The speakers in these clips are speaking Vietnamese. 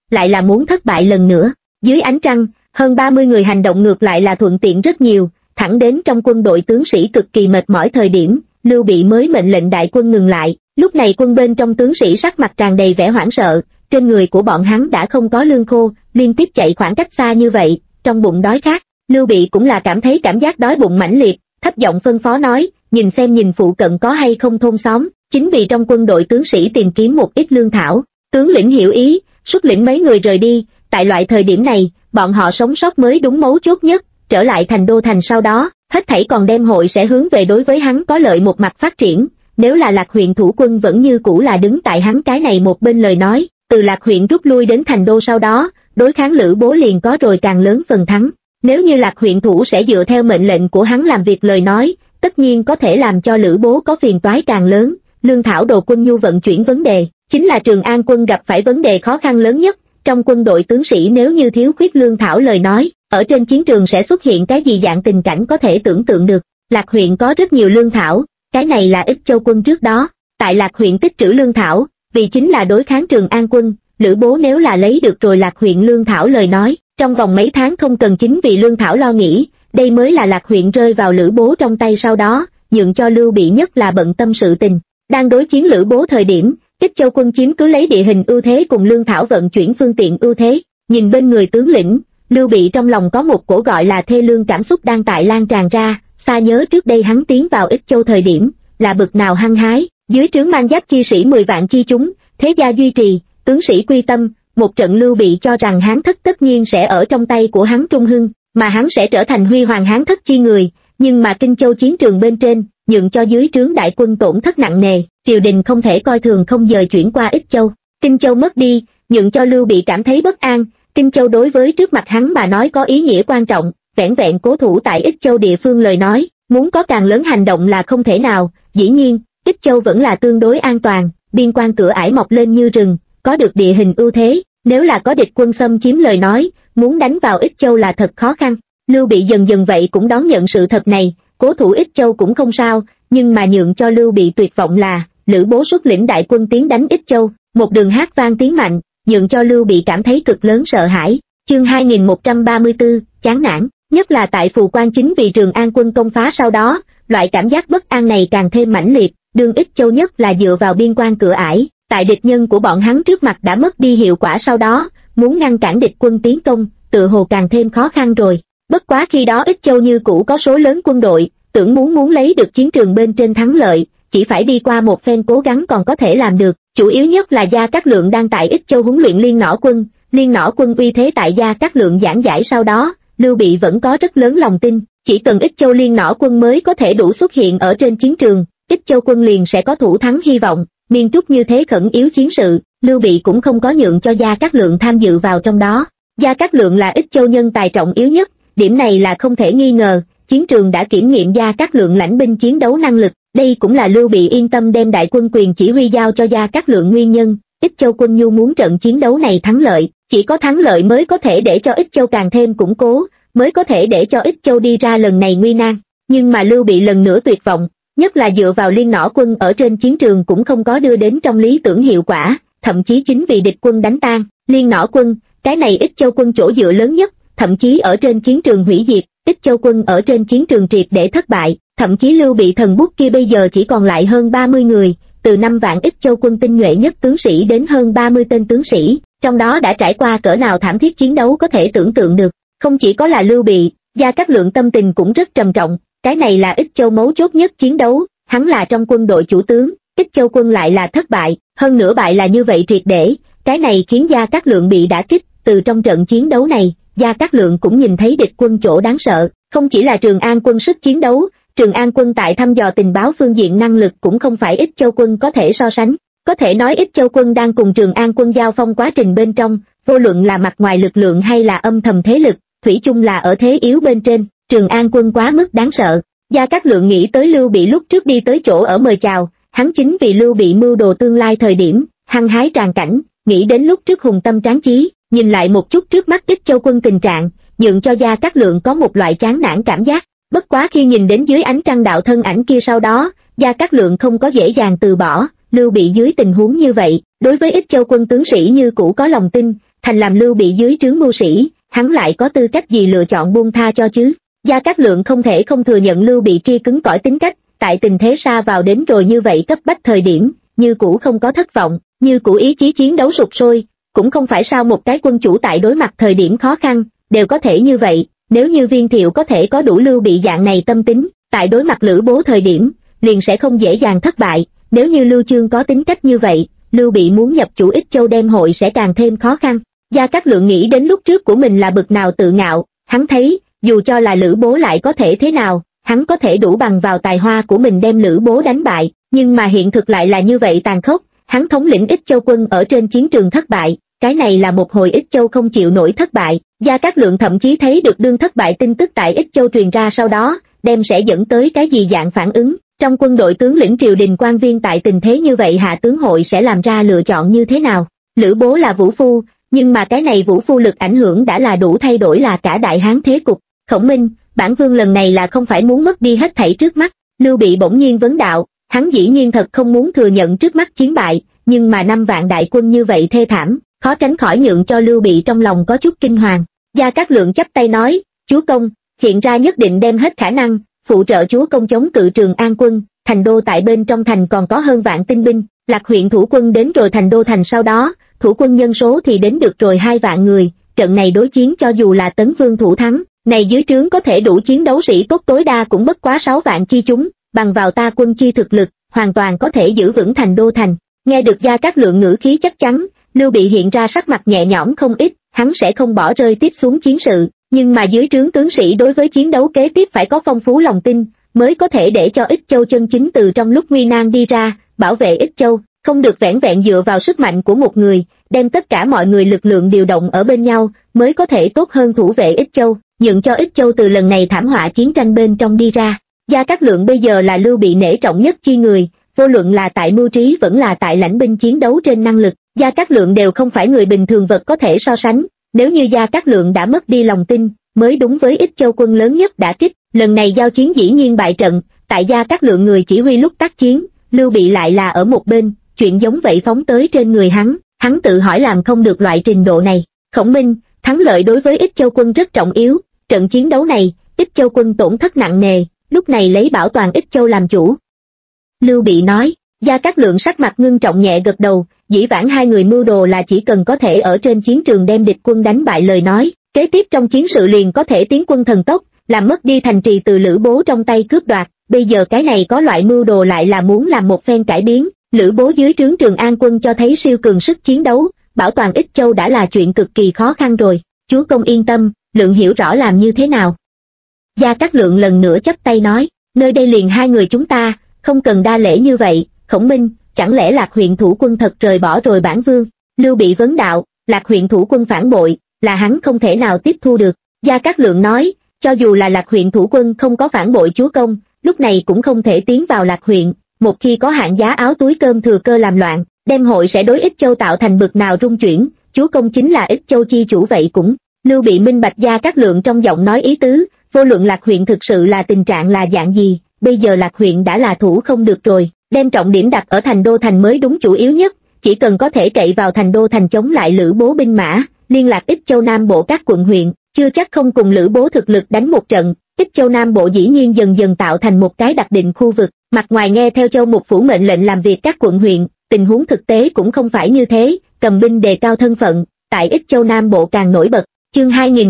lại là muốn thất bại lần nữa. Dưới ánh trăng, hơn 30 người hành động ngược lại là thuận tiện rất nhiều, thẳng đến trong quân đội tướng sĩ cực kỳ mệt mỏi thời điểm, Lưu Bị mới mệnh lệnh đại quân ngừng lại. Lúc này quân bên trong tướng sĩ sắc mặt tràn đầy vẻ hoảng sợ, trên người của bọn hắn đã không có lương khô, liên tiếp chạy khoảng cách xa như vậy, trong bụng đói khát. Lưu Bị cũng là cảm thấy cảm giác đói bụng mãnh liệt, thấp giọng phân phó nói, nhìn xem nhìn phụ cận có hay không thôn xóm, chính vì trong quân đội tướng sĩ tìm kiếm một ít lương thảo. Tướng lĩnh hiểu ý, xuất lĩnh mấy người rời đi. Tại loại thời điểm này, bọn họ sống sót mới đúng mấu chốt nhất. Trở lại thành đô thành sau đó, hết thảy còn đem hội sẽ hướng về đối với hắn có lợi một mặt phát triển. Nếu là Lạc huyện thủ quân vẫn như cũ là đứng tại hắn cái này một bên lời nói, từ Lạc huyện rút lui đến thành đô sau đó, đối kháng Lữ Bố liền có rồi càng lớn phần thắng. Nếu như Lạc huyện thủ sẽ dựa theo mệnh lệnh của hắn làm việc lời nói, tất nhiên có thể làm cho Lữ Bố có phiền toái càng lớn. Lương thảo đồ quân nhu vận chuyển vấn đề, chính là Trường An quân gặp phải vấn đề khó khăn lớn nhất. Trong quân đội tướng sĩ nếu như thiếu khuyết lương thảo lời nói, ở trên chiến trường sẽ xuất hiện cái gì dạng tình cảnh có thể tưởng tượng được. Lạc huyện có rất nhiều lương thảo, cái này là Ích Châu quân trước đó, tại Lạc huyện tích trữ lương thảo, vì chính là đối kháng Trường An quân. Lữ Bố nếu là lấy được rồi Lạc huyện lương thảo lời nói, trong vòng mấy tháng không cần chính vì lương thảo lo nghĩ, đây mới là Lạc huyện rơi vào Lữ Bố trong tay sau đó, nhượng cho Lưu Bị nhất là bận tâm sự tình. Đang đối chiến Lữ Bố thời điểm, Ích Châu quân chiếm cứ lấy địa hình ưu thế cùng lương thảo vận chuyển phương tiện ưu thế, nhìn bên người tướng lĩnh, Lưu Bị trong lòng có một cổ gọi là thê lương cảm xúc đang tại lan tràn ra, xa nhớ trước đây hắn tiến vào Ích Châu thời điểm, là bực nào hăng hái, dưới trướng mang giáp chi sĩ 10 vạn chi chúng, thế gia duy trì, tướng sĩ quy tâm, một trận Lưu Bị cho rằng Hán Thất tất nhiên sẽ ở trong tay của hắn trung hưng, mà hắn sẽ trở thành huy hoàng Hán Thất chi người, nhưng mà Kinh Châu chiến trường bên trên, nhượng cho dưới trướng đại quân tổn thất nặng nề, triều đình không thể coi thường không dời chuyển qua Ích Châu. Kinh Châu mất đi, nhượng cho Lưu Bị cảm thấy bất an, Kinh Châu đối với trước mặt hắn mà nói có ý nghĩa quan trọng, vẻn vẹn cố thủ tại Ích Châu địa phương lời nói, muốn có càng lớn hành động là không thể nào. Dĩ nhiên, Ích Châu vẫn là tương đối an toàn, biên quan cửa ải mọc lên như rừng, có được địa hình ưu thế, nếu là có địch quân xâm chiếm lời nói, muốn đánh vào Ích Châu là thật khó khăn. Lưu Bị dần dần vậy cũng đón nhận sự thật này, cố thủ Ích Châu cũng không sao, nhưng mà nhượng cho Lưu Bị tuyệt vọng là, Lữ Bố xuất lĩnh đại quân tiến đánh Ích Châu, một đường hát vang tiếng mạnh, nhượng cho Lưu Bị cảm thấy cực lớn sợ hãi. Chương 2134, chán nản, nhất là tại Phù Quan chính vì Trường An quân công phá sau đó, loại cảm giác bất an này càng thêm mãnh liệt, đương Ích Châu nhất là dựa vào biên quan cửa ải, tại địch nhân của bọn hắn trước mặt đã mất đi hiệu quả sau đó, muốn ngăn cản địch quân tiến công, tự hồ càng thêm khó khăn rồi. Bất quá khi đó Ích Châu như cũ có số lớn quân đội, tưởng muốn lấy được chiến trường bên trên thắng lợi, chỉ phải đi qua một phen cố gắng còn có thể làm được. Chủ yếu nhất là Gia Cát Lượng đang tại Ích Châu huấn luyện Liên Nỏ quân uy thế tại Gia Cát Lượng giảng giải sau đó, Lưu Bị vẫn có rất lớn lòng tin, chỉ cần Ích Châu Liên Nỏ quân mới có thể đủ xuất hiện ở trên chiến trường, Ích Châu quân liền sẽ có thủ thắng hy vọng. Miên trúc như thế khẩn yếu chiến sự, Lưu Bị cũng không có nhượng cho Gia Cát Lượng tham dự vào trong đó. Gia Cát Lượng là Ích Châu nhân tài trọng yếu nhất, điểm này là không thể nghi ngờ, chiến trường đã kiểm nghiệm Gia Cát Lượng lãnh binh chiến đấu năng lực, đây cũng là Lưu Bị yên tâm đem đại quân quyền chỉ huy giao cho Gia Cát Lượng nguyên nhân. Ích Châu quân nhu muốn trận chiến đấu này thắng lợi, chỉ có thắng lợi mới có thể để cho Ích Châu càng thêm củng cố, mới có thể để cho Ích Châu đi ra lần này nguy nan. Nhưng mà Lưu Bị lần nữa tuyệt vọng, nhất là dựa vào Liên Nỏ quân ở trên chiến trường cũng không có đưa đến trong lý tưởng hiệu quả, thậm chí chính vì địch quân đánh tan Liên Nỏ quân, cái này Ích Châu quân chỗ dựa lớn nhất, thậm chí ở trên chiến trường hủy diệt, Ích Châu quân ở trên chiến trường triệt để thất bại, thậm chí Lưu Bị thần bút kia bây giờ chỉ còn lại hơn 30 người, từ 5 vạn Ích Châu quân tinh nhuệ nhất tướng sĩ đến hơn 30 tên tướng sĩ, trong đó đã trải qua cỡ nào thảm thiết chiến đấu có thể tưởng tượng được. Không chỉ có là Lưu Bị, Gia Cát Lượng tâm tình cũng rất trầm trọng, cái này là Ích Châu mấu chốt nhất chiến đấu, hắn là trong quân đội chủ tướng, Ích Châu quân lại là thất bại, hơn nữa bại là như vậy triệt để, cái này khiến Gia Cát Lượng bị đả kích. Từ trong trận chiến đấu này, Gia Cát Lượng cũng nhìn thấy địch quân chỗ đáng sợ, không chỉ là Trường An quân sức chiến đấu, Trường An quân tại thăm dò tình báo phương diện năng lực cũng không phải Ích Châu quân có thể so sánh. Có thể nói Ích Châu quân đang cùng Trường An quân giao phong quá trình bên trong, vô luận là mặt ngoài lực lượng hay là âm thầm thế lực, thủy chung là ở thế yếu bên trên, Trường An quân quá mức đáng sợ. Gia Cát Lượng nghĩ tới Lưu Bị lúc trước đi tới chỗ ở mời chào, hắn chính vì Lưu Bị mưu đồ tương lai thời điểm, hăng hái tràn cảnh, nghĩ đến lúc trước hùng tâm tráng chí, nhìn lại một chút trước mắt Ích Châu quân tình trạng, nhượng cho Gia Cát Lượng có một loại chán nản cảm giác. Bất quá khi nhìn đến dưới ánh trăng đạo thân ảnh kia sau đó, Gia Cát Lượng không có dễ dàng từ bỏ, Lưu Bị dưới tình huống như vậy, đối với Ích Châu quân tướng sĩ như cũ có lòng tin, thành làm Lưu Bị dưới trướng mưu sĩ, hắn lại có tư cách gì lựa chọn buông tha cho chứ? Gia Cát Lượng không thể không thừa nhận Lưu Bị kia cứng cỏi tính cách, tại tình thế sa vào đến rồi như vậy cấp bách thời điểm, như cũ không có thất vọng, như cũ ý chí chiến đấu sục sôi, cũng không phải sao một cái quân chủ tại đối mặt thời điểm khó khăn, đều có thể như vậy, nếu như Viên Thiệu có thể có đủ Lưu Bị dạng này tâm tính, tại đối mặt Lữ Bố thời điểm, liền sẽ không dễ dàng thất bại, nếu như Lưu Chương có tính cách như vậy, Lưu Bị muốn nhập chủ Ích Châu đem hội sẽ càng thêm khó khăn. Gia Cát Lượng nghĩ đến lúc trước của mình là bực nào tự ngạo, hắn thấy, dù cho là Lữ Bố lại có thể thế nào, hắn có thể đủ bằng vào tài hoa của mình đem Lữ Bố đánh bại, nhưng mà hiện thực lại là như vậy tàn khốc, hắn thống lĩnh Ích Châu quân ở trên chiến trường thất bại, cái này là một hồi Ích Châu không chịu nổi thất bại. Gia Cát Lượng thậm chí thấy được đương thất bại tin tức tại Ích Châu truyền ra sau đó, đem sẽ dẫn tới cái gì dạng phản ứng. Trong quân đội tướng lĩnh triều đình quan viên tại tình thế như vậy hạ tướng hội sẽ làm ra lựa chọn như thế nào? Lữ Bố là vũ phu, nhưng mà cái này vũ phu lực ảnh hưởng đã là đủ thay đổi là cả đại hán thế cục. Khổng Minh, bản vương lần này là không phải muốn mất đi hết thảy trước mắt. Lưu Bị bỗng nhiên vấn đạo, hắn dĩ nhiên thật không muốn thừa nhận trước mắt chiến bại, nhưng mà 5 vạn đại quân như vậy thê thảm, khó tránh khỏi nhượng cho Lưu Bị trong lòng có chút kinh hoàng. Gia Cát Lượng chắp tay nói, chúa công, hiện ra nhất định đem hết khả năng, phụ trợ chúa công chống cự Trường An quân, thành đô tại bên trong thành còn có hơn vạn tinh binh, Lạc huyện thủ quân đến rồi thành đô thành sau đó, thủ quân nhân số thì đến được rồi 2 vạn người, trận này đối chiến cho dù là Tấn Vương thủ thắng, này dưới trướng có thể đủ chiến đấu sĩ tốt tối đa cũng bất quá 6 vạn chi chúng, bằng vào ta quân chi thực lực, hoàn toàn có thể giữ vững thành đô thành. Nghe được Gia Cát Lượng ngữ khí chắc chắn, Lưu Bị hiện ra sắc mặt nhẹ nhõm không ít, hắn sẽ không bỏ rơi tiếp xuống chiến sự, nhưng mà dưới trướng tướng sĩ đối với chiến đấu kế tiếp phải có phong phú lòng tin, mới có thể để cho Ích Châu chân chính từ trong lúc nguy nan đi ra, bảo vệ Ích Châu, không được vẻn vẹn dựa vào sức mạnh của một người, đem tất cả mọi người lực lượng điều động ở bên nhau, mới có thể tốt hơn thủ vệ Ích Châu, nhượng cho Ích Châu từ lần này thảm họa chiến tranh bên trong đi ra. Gia Cát Lượng bây giờ là Lưu Bị nể trọng nhất chi người, vô luận là tại mưu trí vẫn là tại lãnh binh chiến đấu trên năng lực, Gia Cát Lượng đều không phải người bình thường vật có thể so sánh, nếu như Gia Cát Lượng đã mất đi lòng tin, mới đúng với Ích Châu quân lớn nhất đả kích, lần này giao chiến dĩ nhiên bại trận, tại Gia Cát Lượng người chỉ huy lúc tác chiến, Lưu Bị lại là ở một bên, chuyện giống vậy phóng tới trên người hắn tự hỏi làm không được loại trình độ này. Khổng Minh, thắng lợi đối với Ích Châu quân rất trọng yếu, trận chiến đấu này, Ích Châu quân tổn thất nặng nề, lúc này lấy bảo toàn Ích Châu làm chủ. Lưu Bị nói, Gia Cát Lượng sắc mặt ngưng trọng nhẹ gật đầu, dĩ vãng hai người mưu đồ là chỉ cần có thể ở trên chiến trường đem địch quân đánh bại lời nói, kế tiếp trong chiến sự liền có thể tiến quân thần tốc, làm mất đi thành trì từ Lữ Bố trong tay cướp đoạt, bây giờ cái này có loại mưu đồ lại là muốn làm một phen cải biến, Lữ Bố dưới trướng Trường An quân cho thấy siêu cường sức chiến đấu, bảo toàn Ích Châu đã là chuyện cực kỳ khó khăn rồi, chúa công yên tâm, Lượng hiểu rõ làm như thế nào. Gia Cát Lượng lần nữa chắp tay nói, nơi đây liền hai người chúng ta, không cần đa lễ như vậy. Khổng Minh, chẳng lẽ Lạc huyện thủ quân thật rời bỏ rồi bản vương? Lưu Bị vấn đạo, Lạc huyện thủ quân phản bội, là hắn không thể nào tiếp thu được. Gia Cát Lượng nói, cho dù là Lạc huyện thủ quân không có phản bội chúa công, lúc này cũng không thể tiến vào Lạc huyện, một khi có hạng giá áo túi cơm thừa cơ làm loạn, đem hội sẽ đối Ích Châu tạo thành bực nào rung chuyển, chúa công chính là Ích Châu chi chủ vậy cũng. Lưu Bị minh bạch Gia Cát Lượng trong giọng nói ý tứ, vô luận Lạc huyện thực sự là tình trạng là dạng gì, bây giờ Lạc huyện đã là thủ không được rồi, đem trọng điểm đặt ở thành đô thành mới đúng chủ yếu nhất, chỉ cần có thể cậy vào thành đô thành chống lại Lữ Bố binh mã, liên lạc Ích Châu Nam Bộ các quận huyện, chưa chắc không cùng Lữ Bố thực lực đánh một trận. Ích Châu Nam Bộ dĩ nhiên dần dần tạo thành một cái đặc định khu vực, mặt ngoài nghe theo Châu Mục Phủ mệnh lệnh làm việc các quận huyện, tình huống thực tế cũng không phải như thế, cầm binh đề cao thân phận, tại Ích Châu Nam Bộ càng nổi bật. Chương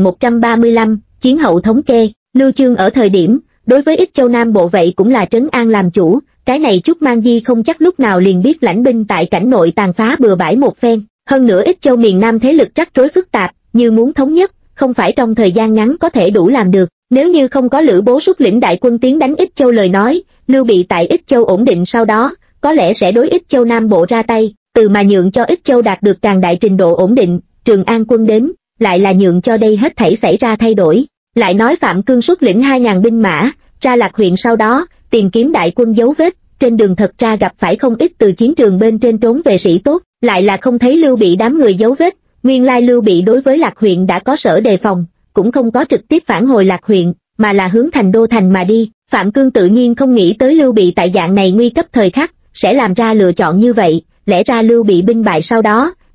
2135, chiến hậu thống kê. Lưu Chương ở thời điểm, đối với Ích Châu Nam Bộ vậy cũng là trấn an làm chủ, cái này Trúc Mang Di không chắc lúc nào liền biết lãnh binh tại cảnh nội tàn phá bừa bãi một phen, hơn nữa Ích Châu miền Nam thế lực rắc rối phức tạp, như muốn thống nhất, không phải trong thời gian ngắn có thể đủ làm được, nếu như không có Lữ Bố xuất lĩnh đại quân tiến đánh Ích Châu lời nói, Lưu Bị tại Ích Châu ổn định sau đó, có lẽ sẽ đối Ích Châu Nam Bộ ra tay, từ mà nhượng cho Ích Châu đạt được càng đại trình độ ổn định, Trường An quân đến, lại là nhượng cho đây hết thảy xảy ra thay đổi. Lại nói Phạm Cương xuất lĩnh 2.000 binh mã, ra Lạc huyện sau đó, tìm kiếm đại quân dấu vết, trên đường thật ra gặp phải không ít từ chiến trường bên trên trốn về sĩ tốt, lại là không thấy Lưu Bị đám người dấu vết, nguyên lai Lưu Bị đối với Lạc huyện đã có sở đề phòng, cũng không có trực tiếp phản hồi Lạc huyện, mà là hướng thành đô thành mà đi. Phạm Cương tự nhiên không nghĩ tới Lưu Bị tại dạng này nguy cấp thời khắc, sẽ làm ra lựa chọn như vậy, lẽ ra Lưu Bị binh bại sau đó,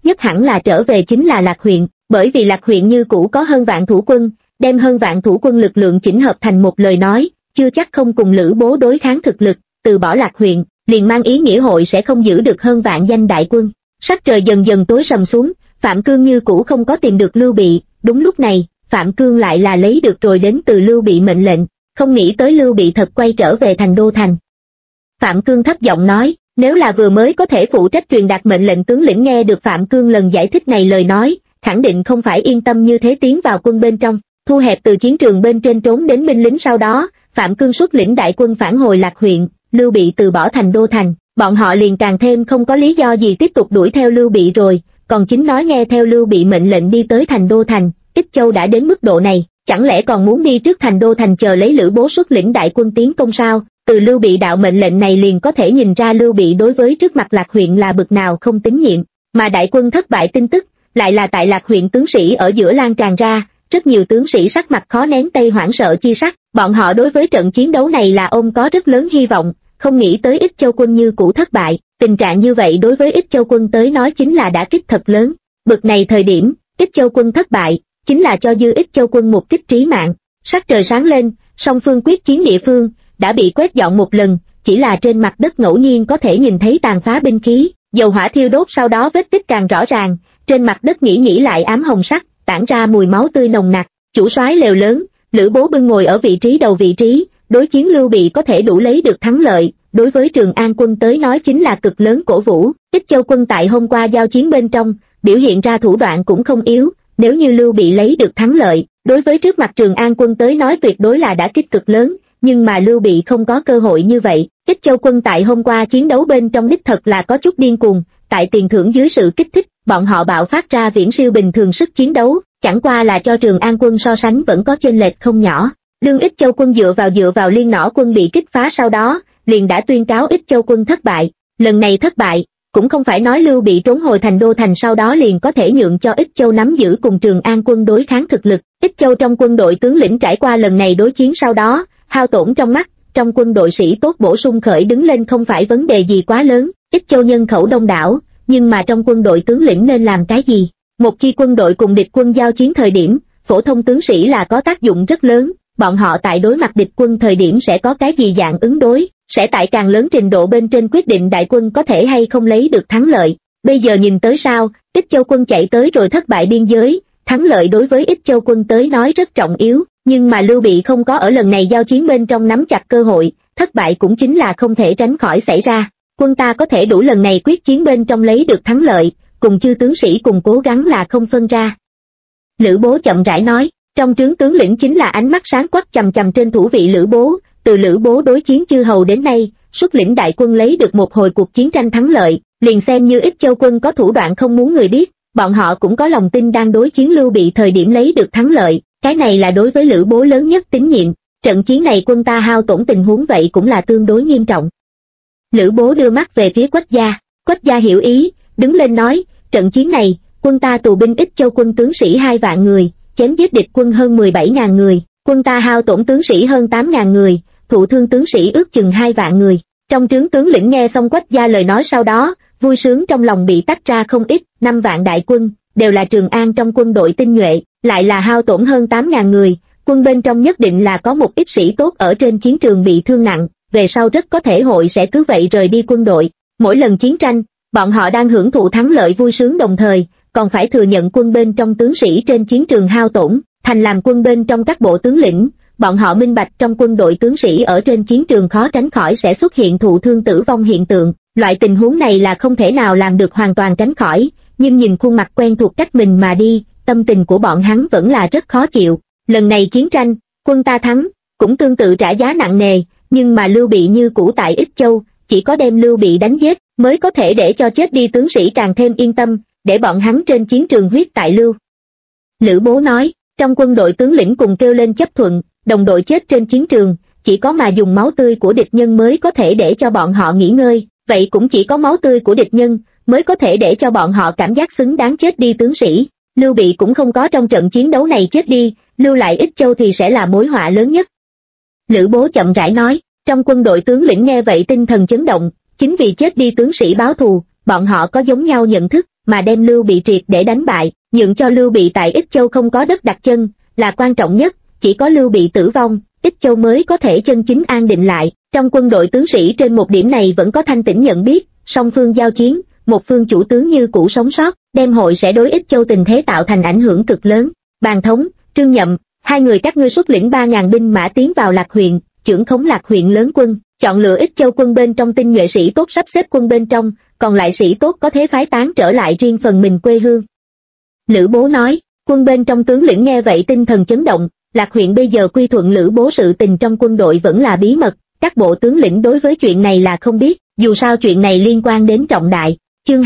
nhất hẳn là trở về chính là Lạc huyện, bởi vì Lạc huyện như cũ có hơn vạn thủ quân, đem hơn vạn thủ quân lực lượng chỉnh hợp thành một lời nói, chưa chắc không cùng Lữ Bố đối kháng thực lực, từ bỏ Lạc huyện, liền mang ý nghĩa hội sẽ không giữ được hơn vạn danh đại quân. Sắc trời dần dần tối sầm xuống, Phạm Cương như cũ không có tìm được Lưu Bị, đúng lúc này, Phạm Cương lại là lấy được rồi đến từ Lưu Bị mệnh lệnh, không nghĩ tới Lưu Bị thật quay trở về thành đô thành. Phạm Cương thấp giọng nói, nếu là vừa mới có thể phụ trách truyền đạt mệnh lệnh tướng lĩnh nghe được Phạm Cương lần giải thích này lời nói, khẳng định không phải yên tâm như thế tiến vào quân bên trong, thu hẹp từ chiến trường bên trên trốn đến binh lính sau đó, Phạm Cương xuất lĩnh đại quân phản hồi Lạc huyện, Lưu Bị từ bỏ thành đô thành, bọn họ liền càng thêm không có lý do gì tiếp tục đuổi theo Lưu Bị rồi, còn chính nói nghe theo Lưu Bị mệnh lệnh đi tới thành đô thành, Ích Châu đã đến mức độ này, chẳng lẽ còn muốn đi trước thành đô thành chờ lấy Lữ Bố xuất lĩnh đại quân tiến công sao? Từ Lưu Bị đạo mệnh lệnh này liền có thể nhìn ra Lưu Bị đối với trước mặt Lạc huyện là bực nào không tín nhiệm, mà đại quân thất bại tin tức lại là tại Lạc huyện tướng sĩ ở giữa lan tràn ra, rất nhiều tướng sĩ sắc mặt khó nén tây hoảng sợ chi sắc, bọn họ đối với trận chiến đấu này là ôm có rất lớn hy vọng, không nghĩ tới Ích Châu quân như cũ thất bại, tình trạng như vậy đối với Ích Châu quân tới nói chính là đả kích thật lớn, bực này thời điểm, Ích Châu quân thất bại, chính là cho Dư Ích Châu quân một kích trí mạng, sắc trời sáng lên, song phương quyết chiến địa phương đã bị quét dọn một lần, chỉ là trên mặt đất ngẫu nhiên có thể nhìn thấy tàn phá binh khí, dầu hỏa thiêu đốt sau đó vết tích càng rõ ràng, trên mặt đất nghĩ lại ám hồng sắc, tản ra mùi máu tươi nồng nặc, chủ soái lều lớn, Lữ Bố bưng ngồi ở vị trí đầu vị trí, đối chiến Lưu Bị có thể đủ lấy được thắng lợi, đối với Trường An quân tới nói chính là cực lớn cổ vũ, Ích Châu quân tại hôm qua giao chiến bên trong, biểu hiện ra thủ đoạn cũng không yếu, nếu như Lưu Bị lấy được thắng lợi, đối với trước mặt Trường An quân tới nói tuyệt đối là đã kích cực lớn, nhưng mà Lưu Bị không có cơ hội như vậy, Ích Châu quân tại hôm qua chiến đấu bên trong đích thật là có chút điên cuồng, tại tiền thưởng dưới sự kích thích, bọn họ bạo phát ra viễn siêu bình thường sức chiến đấu, chẳng qua là cho Trường An quân so sánh vẫn có chênh lệch không nhỏ. Đương Ích Châu quân dựa vào Liên Nỏ quân bị kích phá sau đó, liền đã tuyên cáo Ích Châu quân thất bại, lần này thất bại, cũng không phải nói Lưu Bị trốn hồi thành đô thành sau đó liền có thể nhượng cho Ích Châu nắm giữ cùng Trường An quân đối kháng thực lực, Ích Châu trong quân đội tướng lĩnh trải qua lần này đối chiến sau đó, hao tổn trong mắt, trong quân đội sĩ tốt bổ sung khởi đứng lên không phải vấn đề gì quá lớn, Ích Châu nhân khẩu đông đảo, nhưng mà trong quân đội tướng lĩnh nên làm cái gì? Một chi quân đội cùng địch quân giao chiến thời điểm, phổ thông tướng sĩ là có tác dụng rất lớn, bọn họ tại đối mặt địch quân thời điểm sẽ có cái gì dạng ứng đối, sẽ tại càng lớn trình độ bên trên quyết định đại quân có thể hay không lấy được thắng lợi. Bây giờ nhìn tới sao, Ích Châu quân chạy tới rồi thất bại biên giới, thắng lợi đối với Ích Châu quân tới nói rất trọng yếu, nhưng mà Lưu Bị không có ở lần này giao chiến bên trong nắm chặt cơ hội, thất bại cũng chính là không thể tránh khỏi xảy ra. Quân ta có thể đủ lần này quyết chiến bên trong lấy được thắng lợi, cùng chư tướng sĩ cùng cố gắng là không phân ra. Lữ Bố chậm rãi nói, trong trướng tướng lĩnh chính là ánh mắt sáng quắc chằm chằm trên thủ vị Lữ Bố, từ Lữ Bố đối chiến chư hầu đến nay, xuất lĩnh đại quân lấy được một hồi cuộc chiến tranh thắng lợi, liền xem như Ích Châu quân có thủ đoạn không muốn người biết, bọn họ cũng có lòng tin đang đối chiến Lưu Bị thời điểm lấy được thắng lợi, cái này là đối với Lữ Bố lớn nhất tín nhiệm, trận chiến này quân ta hao tổn tình huống vậy cũng là tương đối nghiêm trọng. Lữ Bố đưa mắt về phía Quách Gia hiểu ý, đứng lên nói, trận chiến này, quân ta tù binh Ích Châu quân tướng sĩ 2 vạn người, chém giết địch quân hơn 17.000 người, quân ta hao tổn tướng sĩ hơn 8.000 người, thụ thương tướng sĩ ước chừng 2 vạn người. Trong trướng tướng lĩnh nghe xong Quách Gia lời nói sau đó, vui sướng trong lòng bị tách ra không ít, 5 vạn đại quân, đều là Trường An trong quân đội tinh nhuệ, lại là hao tổn hơn 8.000 người, quân bên trong nhất định là có một ít sĩ tốt ở trên chiến trường bị thương nặng, về sau rất có thể hội sẽ cứ vậy rời đi quân đội. Mỗi lần chiến tranh, bọn họ đang hưởng thụ thắng lợi vui sướng đồng thời, còn phải thừa nhận quân bên trong tướng sĩ trên chiến trường hao tổn, thành làm quân bên trong các bộ tướng lĩnh, bọn họ minh bạch trong quân đội tướng sĩ ở trên chiến trường khó tránh khỏi sẽ xuất hiện thụ thương tử vong hiện tượng, loại tình huống này là không thể nào làm được hoàn toàn tránh khỏi, nhưng nhìn khuôn mặt quen thuộc cách mình mà đi, tâm tình của bọn hắn vẫn là rất khó chịu. Lần này chiến tranh, quân ta thắng, cũng tương tự trả giá nặng nề, nhưng mà Lưu Bị như cũ tại Ích Châu, chỉ có đem Lưu Bị đánh giết, mới có thể để cho chết đi tướng sĩ càng thêm yên tâm, để bọn hắn trên chiến trường huyết tại lưu. Lữ Bố nói, trong quân đội tướng lĩnh cùng kêu lên chấp thuận, đồng đội chết trên chiến trường, chỉ có mà dùng máu tươi của địch nhân mới có thể để cho bọn họ nghỉ ngơi, vậy cũng chỉ có máu tươi của địch nhân, mới có thể để cho bọn họ cảm giác xứng đáng chết đi tướng sĩ. Lưu Bị cũng không có trong trận chiến đấu này chết đi, lưu lại Ích Châu thì sẽ là mối họa lớn nhất. Lữ Bố chậm rãi nói, trong quân đội tướng lĩnh nghe vậy tinh thần chấn động, chính vì chết đi tướng sĩ báo thù, bọn họ có giống nhau nhận thức, mà đem Lưu Bị triệt để đánh bại, nhượng cho Lưu Bị tại Ích Châu không có đất đặt chân, là quan trọng nhất, chỉ có Lưu Bị tử vong, Ích Châu mới có thể chân chính an định lại. Trong quân đội tướng sĩ trên một điểm này vẫn có thanh tĩnh nhận biết, song phương giao chiến, một phương chủ tướng như cũ sống sót, đem hội sẽ đối Ích Châu tình thế tạo thành ảnh hưởng cực lớn. Bàn Thống, Trương Nhậm, hai người các ngươi xuất lĩnh 3.000 binh mã tiến vào Lạc huyện, chưởng khống Lạc huyện lớn quân, chọn lựa Ích Châu quân bên trong tinh nhuệ sĩ tốt sắp xếp quân bên trong, còn lại sĩ tốt có thế phái tán trở lại riêng phần mình quê hương. Lữ Bố nói, quân bên trong tướng lĩnh nghe vậy tinh thần chấn động, Lạc huyện bây giờ quy thuận Lữ Bố, sự tình trong quân đội vẫn là bí mật, các bộ tướng lĩnh đối với chuyện này là không biết, dù sao chuyện này liên quan đến trọng đại. Chương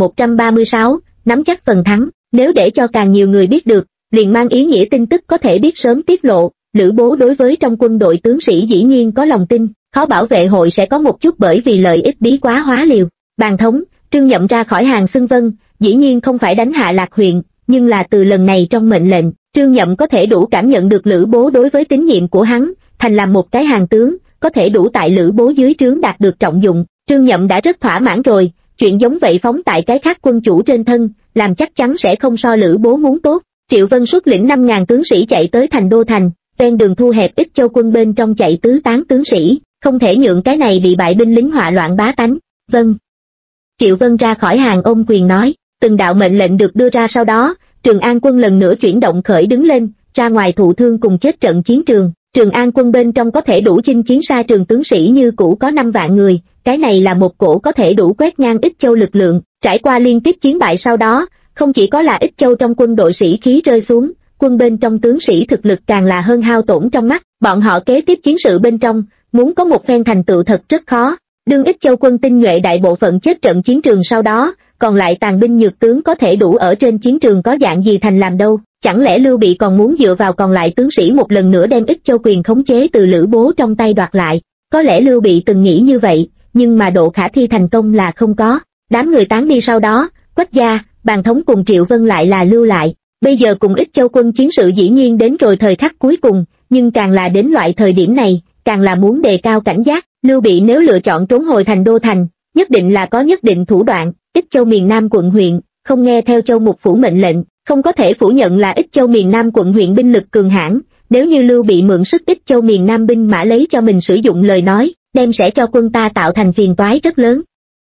2136, nắm chắc phần thắng, nếu để cho càng nhiều người biết được, liền mang ý nghĩa tin tức có thể biết sớm tiết lộ. Lữ Bố đối với trong quân đội tướng sĩ dĩ nhiên có lòng tin, khó bảo vệ hội sẽ có một chút bởi vì lợi ích bí quá hóa liều. Bàn Thống, Trương Nhậm ra khỏi hàng xưng vâng, dĩ nhiên không phải đánh hạ Lạc huyện, nhưng là từ lần này trong mệnh lệnh, Trương Nhậm có thể đủ cảm nhận được Lữ Bố đối với tín nhiệm của hắn, thành làm một cái hàng tướng, có thể đủ tại Lữ Bố dưới trướng đạt được trọng dụng. Trương Nhậm đã rất thỏa mãn rồi, chuyện giống vậy phóng tại cái khác quân chủ trên thân, làm chắc chắn sẽ không so Lữ Bố muốn tốt. Triệu Vân xuất lĩnh 5.000 tướng sĩ chạy tới thành Đô Thành, ven đường thu hẹp Ích Châu quân bên trong chạy tứ tán tướng sĩ, không thể nhượng cái này bị bại binh lính họa loạn bá tánh. Vâng. Triệu Vân ra khỏi hàng ôm quyền nói, từng đạo mệnh lệnh được đưa ra sau đó, Trường An quân lần nữa chuyển động khởi đứng lên, ra ngoài thụ thương cùng chết trận chiến trường. Trường An quân bên trong có thể đủ chinh chiến xa trường tướng sĩ như cũ có 5 vạn người, cái này là một cổ có thể đủ quét ngang Ích Châu lực lượng. Trải qua liên tiếp chiến bại sau đó, không chỉ có là Ích Châu trong quân đội sĩ khí rơi xuống, quân bên trong tướng sĩ thực lực càng là hơn hao tổn trong mắt, bọn họ kế tiếp chiến sự bên trong, muốn có một phen thành tựu thật rất khó. Đương Ích Châu quân tinh nhuệ đại bộ phận chết trận chiến trường sau đó, còn lại tàn binh nhược tướng có thể đủ ở trên chiến trường có dạng gì thành làm đâu, chẳng lẽ Lưu Bị còn muốn dựa vào còn lại tướng sĩ một lần nữa đem Ích Châu quyền khống chế từ Lữ Bố trong tay đoạt lại? Có lẽ Lưu Bị từng nghĩ như vậy, nhưng mà độ khả thi thành công là không có. Đám người tán đi sau đó, Quách Gia, Bàn Thống cùng Triệu Vân lại là lưu lại. Bây giờ cùng Ích Châu quân chiến sự dĩ nhiên đến rồi thời khắc cuối cùng, nhưng càng là đến loại thời điểm này, càng là muốn đề cao cảnh giác. Lưu Bị nếu lựa chọn trốn hồi thành Đô Thành, nhất định là có nhất định thủ đoạn. Ích Châu miền Nam quận huyện, không nghe theo Châu Mục Phủ mệnh lệnh, không có thể phủ nhận là Ích Châu miền Nam quận huyện binh lực cường hãn. Nếu như Lưu Bị mượn sức Ích Châu miền Nam binh mã lấy cho mình sử dụng lời nói, đem sẽ cho quân ta tạo thành phiền toái rất lớn.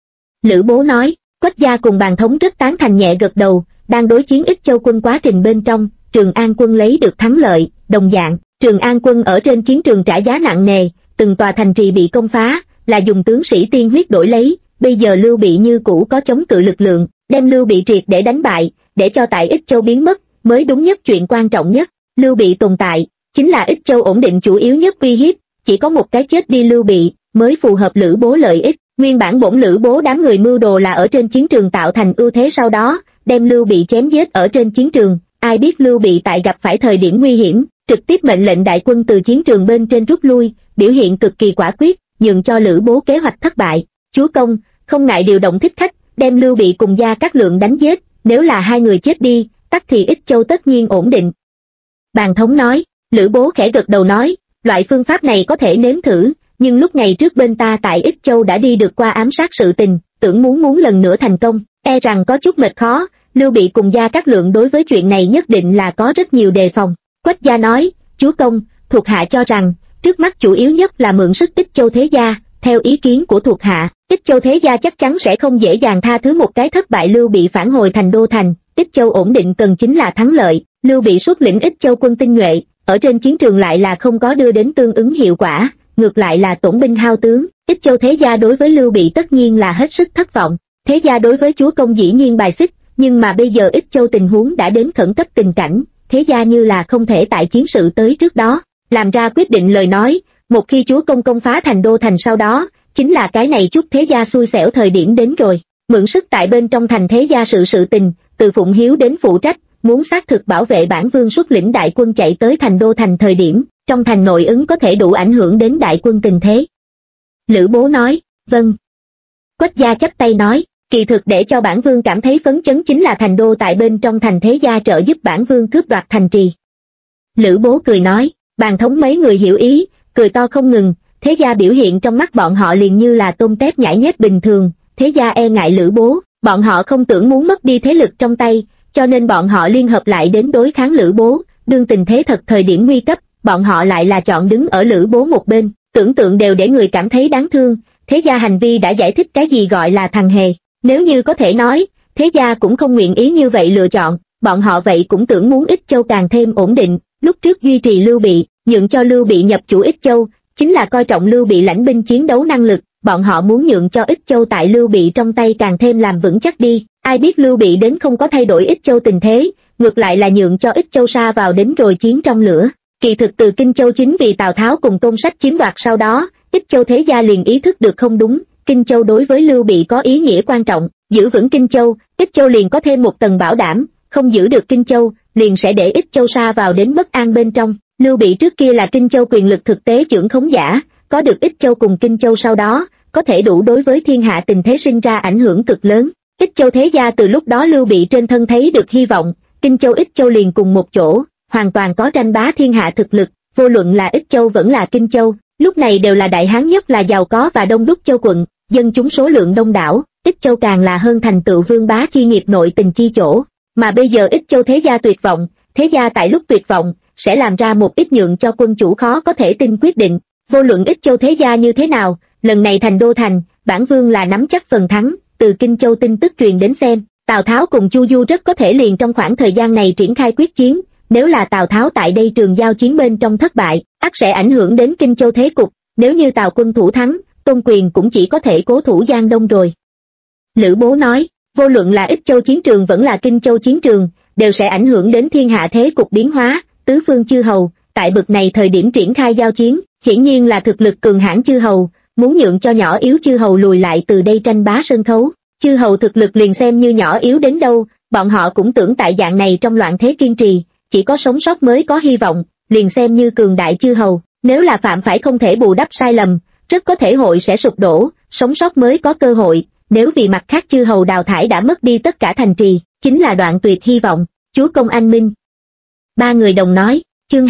Lữ Bố nói. Quách Gia cùng Bàn Thống rất tán thành nhẹ gật đầu. Đang đối chiến Ích Châu quân quá trình bên trong, Trường An quân lấy được thắng lợi. Đồng dạng, Trường An quân ở trên chiến trường trả giá nặng nề, từng tòa thành trì bị công phá, là dùng tướng sĩ tiên huyết đổi lấy. Bây giờ Lưu Bị như cũ có chống cự lực lượng, đem Lưu Bị triệt để đánh bại, để cho tại Ích Châu biến mất, mới đúng nhất. Chuyện quan trọng nhất, Lưu Bị tồn tại, chính là Ích Châu ổn định chủ yếu nhất uy hiếp, chỉ có một cái chết đi Lưu Bị, mới phù hợp Lữ Bố lợi ích. Nguyên bản bổn Lữ Bố đám người mưu đồ là ở trên chiến trường tạo thành ưu thế, sau đó đem Lưu Bị chém giết ở trên chiến trường. Ai biết Lưu Bị tại gặp phải thời điểm nguy hiểm, trực tiếp mệnh lệnh đại quân từ chiến trường bên trên rút lui, biểu hiện cực kỳ quả quyết, nhường cho Lữ Bố kế hoạch thất bại. Chúa công, không ngại điều động thích khách, đem Lưu Bị cùng Gia Cát Lượng đánh giết, nếu là hai người chết đi, tắc thì Ích Châu tất nhiên ổn định. Bàn Thống nói. Lữ Bố khẽ gật đầu nói, loại phương pháp này có thể nếm thử, nhưng lúc ngày trước bên ta tại Ích Châu đã đi được qua ám sát sự tình, tưởng muốn lần nữa thành công, e rằng có chút mệt khó. Lưu Bị cùng Gia Cát Lượng đối với chuyện này nhất định là có rất nhiều đề phòng. Quách Gia nói, chúa công, thuộc hạ cho rằng, trước mắt chủ yếu nhất là mượn sức Ích Châu thế gia. Theo ý kiến của thuộc hạ, Ích Châu thế gia chắc chắn sẽ không dễ dàng tha thứ một cái thất bại Lưu Bị phản hồi thành Đô Thành. Ích Châu ổn định cần chính là thắng lợi. Lưu Bị xuất lĩnh Ích Châu quân tinh nhuệ, ở trên chiến trường lại là không có đưa đến tương ứng hiệu quả, ngược lại là tổn binh hao tướng. Ích Châu thế gia đối với Lưu Bị tất nhiên là hết sức thất vọng. Thế gia đối với chúa công dĩ nhiên bài xích, nhưng mà bây giờ Ích Châu tình huống đã đến khẩn cấp tình cảnh, thế gia như là không thể tại chiến sự tới trước đó làm ra quyết định lời nói. Một khi chúa công công phá thành Đô Thành sau đó, chính là cái này chút thế gia xui xẻo thời điểm đến rồi. Mượn sức tại bên trong thành thế gia sự tình, từ Phụng Hiếu đến phụ trách, muốn xác thực bảo vệ bản vương xuất lĩnh đại quân chạy tới thành Đô Thành thời điểm, trong thành nội ứng có thể đủ ảnh hưởng đến đại quân tình thế. Lữ Bố nói, vâng. Quách Gia chắp tay nói, kỳ thực để cho bản vương cảm thấy phấn chấn chính là thành đô tại bên trong thành thế gia trợ giúp bản vương cướp đoạt thành trì. Lữ Bố cười nói. Bàn Thống mấy người hiểu ý, cười to không ngừng. Thế gia biểu hiện trong mắt bọn họ liền như là tôm tép nhãi nhép bình thường. Thế gia e ngại Lữ Bố, Bọn họ không tưởng muốn mất đi thế lực trong tay, cho nên bọn họ liên hợp lại đến đối kháng Lữ Bố. Đương tình thế thật thời điểm nguy cấp, bọn họ lại là chọn đứng ở Lữ Bố một bên, tưởng tượng đều để người cảm thấy đáng thương. Thế gia hành vi đã giải thích cái gì gọi là thằng hề. Nếu như có thể nói, thế gia cũng không nguyện ý như vậy lựa chọn, bọn họ vậy cũng tưởng muốn Ích Châu càng thêm ổn định. Lúc trước duy trì Lưu Bị, nhượng cho Lưu Bị nhập chủ Ích Châu, chính là coi trọng Lưu Bị lãnh binh chiến đấu năng lực, bọn họ muốn nhượng cho Ích Châu tại Lưu Bị trong tay càng thêm làm vững chắc đi. Ai biết Lưu Bị đến không có thay đổi Ích Châu tình thế, ngược lại là nhượng cho Ích Châu sa vào đến rồi chiến trong lửa. Kỳ thực từ Kinh Châu chính vì Tào Tháo cùng Tôn Sách chiếm đoạt sau đó, Ích Châu thế gia liền ý thức được không đúng, Kinh Châu đối với Lưu Bị có ý nghĩa quan trọng, giữ vững Kinh Châu, Ích Châu liền có thêm một tầng bảo đảm, không giữ được Kinh Châu, liền sẽ để Ích Châu sa vào đến bất an bên trong. Lưu Bị trước kia là Kinh Châu quyền lực thực tế trưởng khống giả, có được Ích Châu cùng Kinh Châu sau đó, có thể đủ đối với thiên hạ tình thế sinh ra ảnh hưởng cực lớn. Ích Châu thế gia từ lúc đó Lưu Bị trên thân thấy được hy vọng, Kinh Châu Ích Châu liền cùng một chỗ, hoàn toàn có tranh bá thiên hạ thực lực, vô luận là Ích Châu vẫn là Kinh Châu, lúc này đều là đại hán nhất là giàu có và đông đúc châu quận, dân chúng số lượng đông đảo, Ích Châu càng là hơn thành tựu vương bá chi nghiệp nội tình chi chỗ. Mà bây giờ Ích Châu thế gia tuyệt vọng, thế gia tại lúc tuyệt vọng, sẽ làm ra một ít nhượng cho quân chủ khó có thể tin quyết định. Vô luận Ích Châu thế gia như thế nào, lần này thành đô thành, bản vương là nắm chắc phần thắng. Từ Kinh Châu tin tức truyền đến xem, Tào Tháo cùng Chu Du rất có thể liền trong khoảng thời gian này triển khai quyết chiến. Nếu là Tào Tháo tại đây trường giao chiến bên trong thất bại, ắt sẽ ảnh hưởng đến Kinh Châu thế cục. Nếu như Tào quân thủ thắng, Tôn Quyền cũng chỉ có thể cố thủ Giang Đông rồi. Lữ Bố nói, vô luận là Ích Châu chiến trường vẫn là Kinh Châu chiến trường, đều sẽ ảnh hưởng đến thiên hạ thế cục biến hóa. Tứ phương chư hầu, tại bực này thời điểm triển khai giao chiến, hiển nhiên là thực lực cường hãn chư hầu, muốn nhượng cho nhỏ yếu chư hầu lùi lại từ đây tranh bá sân khấu. Chư hầu thực lực liền xem như nhỏ yếu đến đâu, bọn họ cũng tưởng tại dạng này trong loạn thế kiên trì, chỉ có sống sót mới có hy vọng, liền xem như cường đại chư hầu, nếu là phạm phải không thể bù đắp sai lầm, rất có thể hội sẽ sụp đổ, sống sót mới có cơ hội. Nếu vì mặt khác chư hầu đào thải đã mất đi tất cả thành trì, chính là đoạn tuyệt hy vọng. Chúa công anh minh. Ba người đồng nói, chương